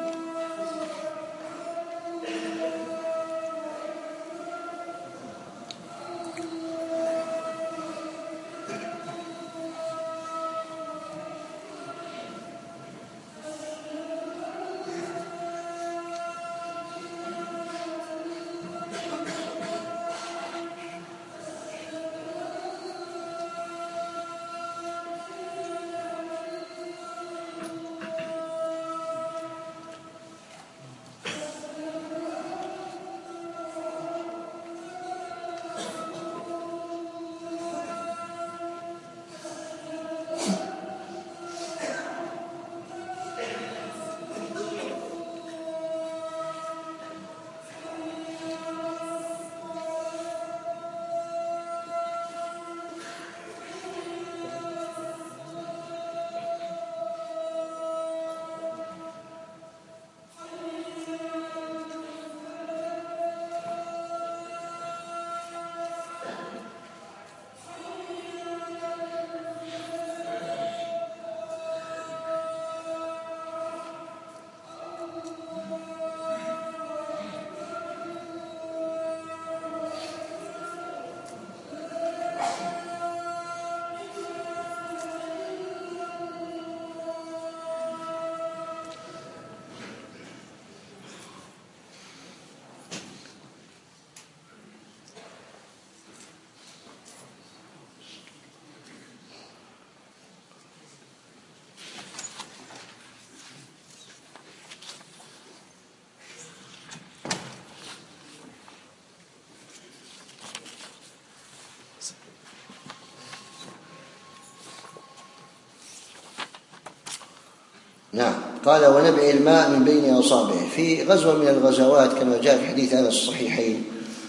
A: نعم. قال ونبع الماء من بين أصابعه. في غزوة من الغزوات كما جاء في حديث أنس الصحيحين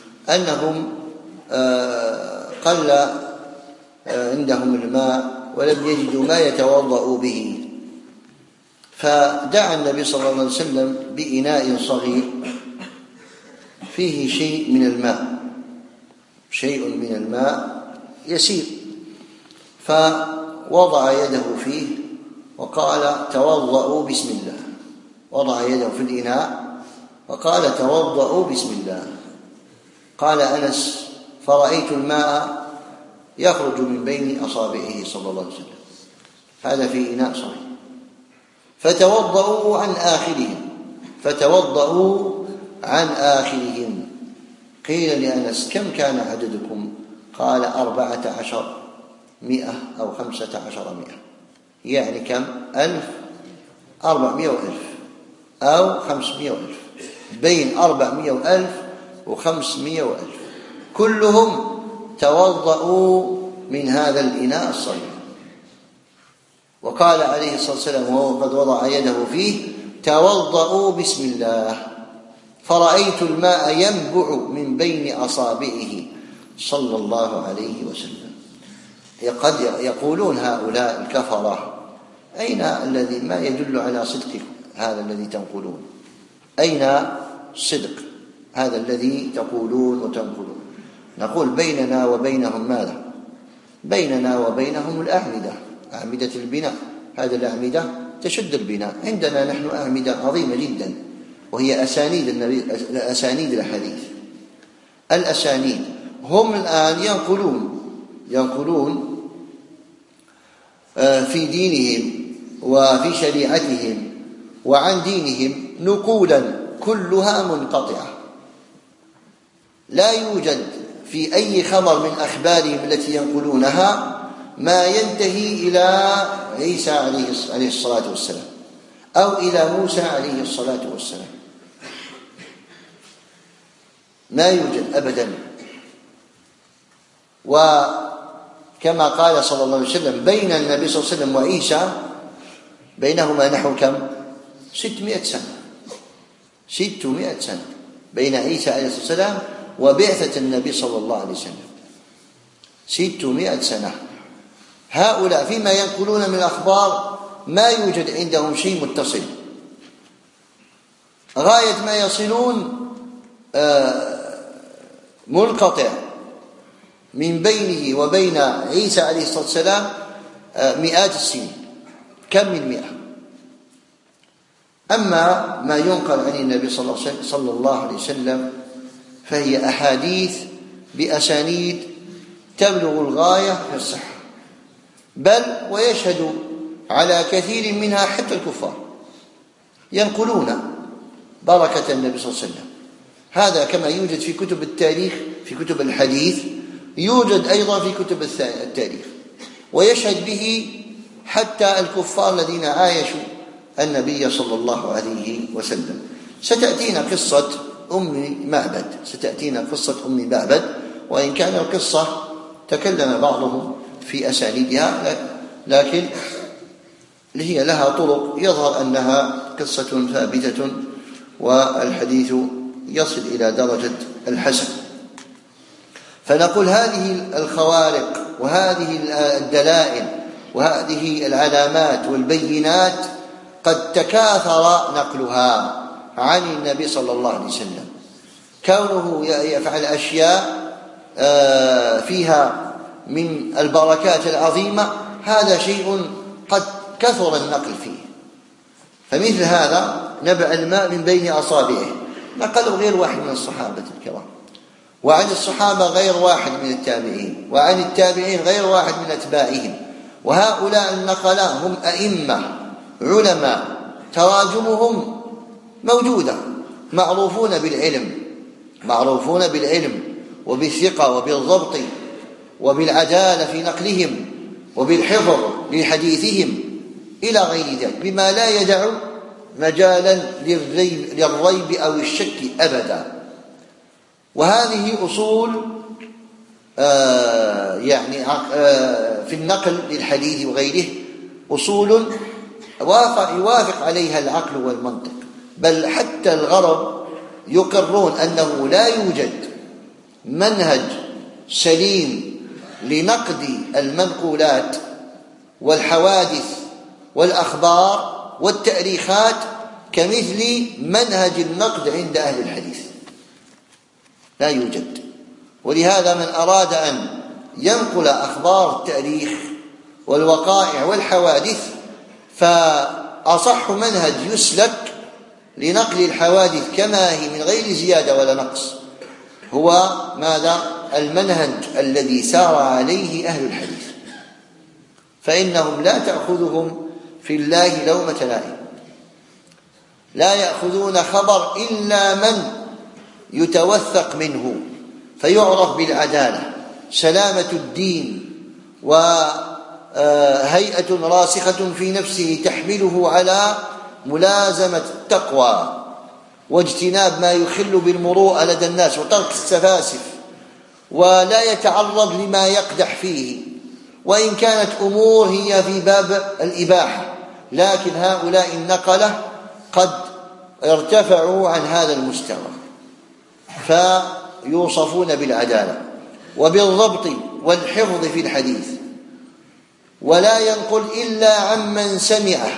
A: أنهم قل عندهم الماء ولم يجدوا ما يتوضأوا به، فدعا النبي صلى الله عليه وسلم بإناء صغير فيه شيء من الماء شيء من الماء يسير، فوضع يده فيه وقال توضأوا بسم الله. وضع يده في الإناء وقال توضأوا بسم الله. قال أنس فرأيت الماء يخرج من بين أصابعه صلى الله عليه وسلم، هذا في إناء صغير. فتوضأوا عن آخرهم فتوضأوا عن آخرهم. قيل لأنس كم كان عددكم؟ قال أربعة عشر مئة أو خمسة عشر مئة، يعني كم؟ ألف أربعمائة وألف أو خمسمائة وألف، بين أربعمائة وألف وخمسمائة وألف كلهم توضأوا من هذا الإناء الصغير. وقال عليه الصلاة والسلام وهو قد وضع يده فيه توضأوا بسم الله، فرأيت الماء ينبع من بين أصابعه صلى الله عليه وسلم. قد يقولون هؤلاء الكفرة أين الذي ما يدل على صدق هذا الذي تنقلون؟ أين الصدق هذا الذي تقولون وتنقلون؟ نقول بيننا وبينهم ماذا؟ بيننا وبينهم الأعمدة، أعمدة البناء. هذه الأعمدة تشد البناء. عندنا نحن أعمدة عظيمة جدا وهي أسانيد النبي، أسانيد الحديث. الأسانيد هم الآن ينقلون ينقلون في دينهم وفي شريعتهم وعن دينهم نقولا كلها منقطعة، لا يوجد في أي خبر من أخبارهم التي ينقلونها ما ينتهي إلى عيسى عليه الصلاة والسلام أو إلى موسى عليه الصلاة والسلام، ما يوجد أبدا. وكما قال صلى الله عليه وسلم بين النبي صلى الله عليه وسلم وعيسى بينهما نحو كم؟ ستمائة سنة ستمائة سنة بين عيسى عليه الصلاة والسلام وبعثة النبي صلى الله عليه وسلم، ستمائة سنة. هؤلاء فيما ينقلون من الأخبار ما يوجد عندهم شيء متصل، غاية ما يصلون منقطع من بينه وبين عيسى عليه الصلاة والسلام مئات السنين، كم من مئة. أما ما ينقل عن النبي صلى الله عليه وسلم فهي أحاديث بأسانيد تبلغ الغاية في الصحة، بل ويشهد على كثير منها حتى الكفار ينقلون بركة النبي صلى الله عليه وسلم. هذا كما يوجد في كتب التاريخ، في كتب الحديث، يوجد أيضا في كتب التاريخ، ويشهد به حتى الكفار الذين عايشوا النبي صلى الله عليه وسلم. ستأتينا قصة أم معبد، ستأتينا قصة أم معبد، وإن كان القصة تكلم بعضهم في أسانيدها، لكن هي لها طرق يظهر أنها قصة ثابتة والحديث يصل إلى درجة الحسن. فنقول هذه الخوارق وهذه الدلائل وهذه العلامات والبينات قد تكاثر نقلها عن النبي صلى الله عليه وسلم. كونه يفعل أشياء فيها من البركات العظيمة هذا شيء قد كثر النقل فيه. فمثل هذا نبع الماء من بين أصابعه، نقله غير واحد من الصحابة الكرام، وعن الصحابة غير واحد من التابعين، وعن التابعين غير واحد من أتباعهم. وهؤلاء النقلاء هم أئمة علماء تراجمهم موجودة، معروفون بالعلم، معروفون بالعلم وبالثقة وبالضبط وبالعدالة في نقلهم وبالحفظ لحديثهم إلى غير ذلك، بما لا يدع مجالا للريب, للريب أو الشك أبدا. وهذه أصول آه يعني آه في النقل للحديث وغيره، أصول يوافق عليها العقل والمنطق، بل حتى الغرب يقرون أنه لا يوجد منهج سليم لنقد المنقولات والحوادث والأخبار والتأريخات كمثل منهج النقد عند أهل الحديث، لا يوجد. ولهذا من أراد أن ينقل أخبار التاريخ والوقائع والحوادث فأصح منهج يسلك لنقل الحوادث كما هي من غير زيادة ولا نقص هو ماذا؟ المنهج الذي سار عليه أهل الحديث، فإنهم لا تأخذهم في الله لومة لائم، لا يأخذون خبر إلا من يتوثق منه فيعرف بالعدالة، سلامة الدين، وهيئة راسخة في نفسه تحمله على ملازمة التقوى واجتناب ما يخل بالمروءة لدى الناس وترك السفاسف، ولا يتعرض لما يقدح فيه، وإن كانت أمور هي في باب الإباحة، لكن هؤلاء النقلة قد ارتفعوا عن هذا المستوى، فيوصفون بالعدالة وبالضبط والحفظ في الحديث، ولا ينقل إلا عمن سمعه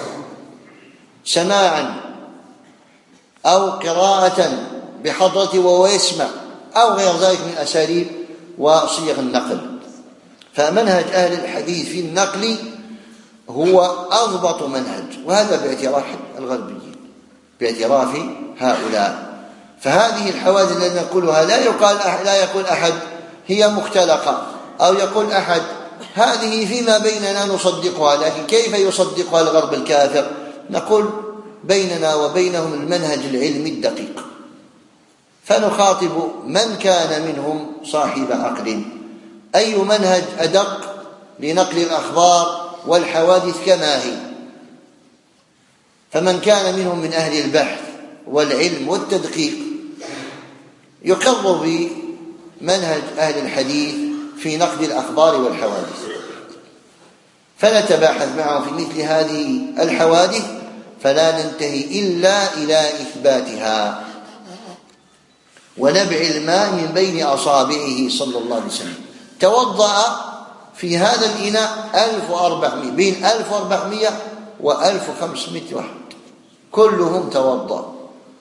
A: سماعا أو قراءة بحضرته وهو يسمع أو غير ذلك من أساليب وصيغ النقل. فمنهج أهل الحديث في النقل هو أضبط منهج، وهذا باعتراف الغربيين، باعتراف هؤلاء. فهذه الحوادث التي نقولها لا يقال لا يقول أحد هي مختلقة، أو يقول أحد هذه فيما بيننا نصدقها، لكن كيف يصدقها الغرب الكافر؟ نقول بيننا وبينهم المنهج العلمي الدقيق، فنخاطب من كان منهم صاحب عقل، أي منهج أدق لنقل الأخبار والحوادث كما هي. فمن كان منهم من أهل البحث والعلم والتدقيق يقر بمنهج أهل الحديث في نقد الأخبار والحوادث، فنتباحث معهم في مثل هذه الحوادث فلا ننتهي إلا إلى إثباتها ونبع الماء من بين أصابعه صلى الله عليه وسلم. توضأ في هذا الإناء ألف وأربعمائة، بين ألف وأربعمائة وألف وخمسمائة واحد كلهم توضأ.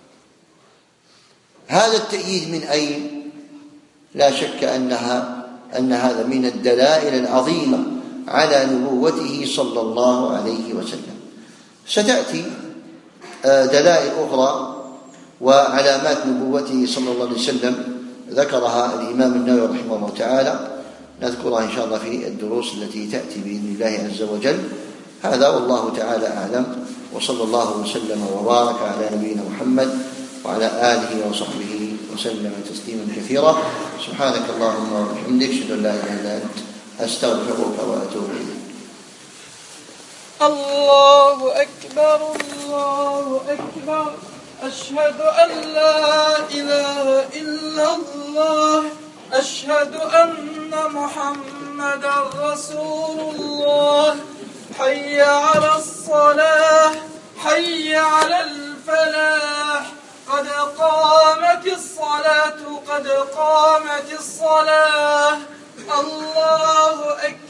A: هذا التأييد من أين؟ لا شك أنها أن هذا من الدلائل العظيمة على نبوته صلى الله عليه وسلم. ستأتي دلائل أخرى وعلامات نبوته صلى الله عليه وسلم ذكرها الإمام النووي رحمه الله تعالى، نذكرها إن شاء الله في الدروس التي تأتي بإذن الله عز وجل. هذا والله تعالى أعلم، وصلى الله وسلم وبارك على نبينا محمد وعلى آله وصحبه وسلم تسليما كثيرا. سبحانك اللهم وبحمدك، أشهد أن لا إله إلا أنت، أستغفرك وأتوب إليك.
B: الله أكبر الله أكبر، أشهد أن لا إله إلا الله، أشهد أن محمدا رسول الله. حي على الصلاة، حي على الفلاح، قد قامت الصلاة قد قامت الصلاة. الله أكبر.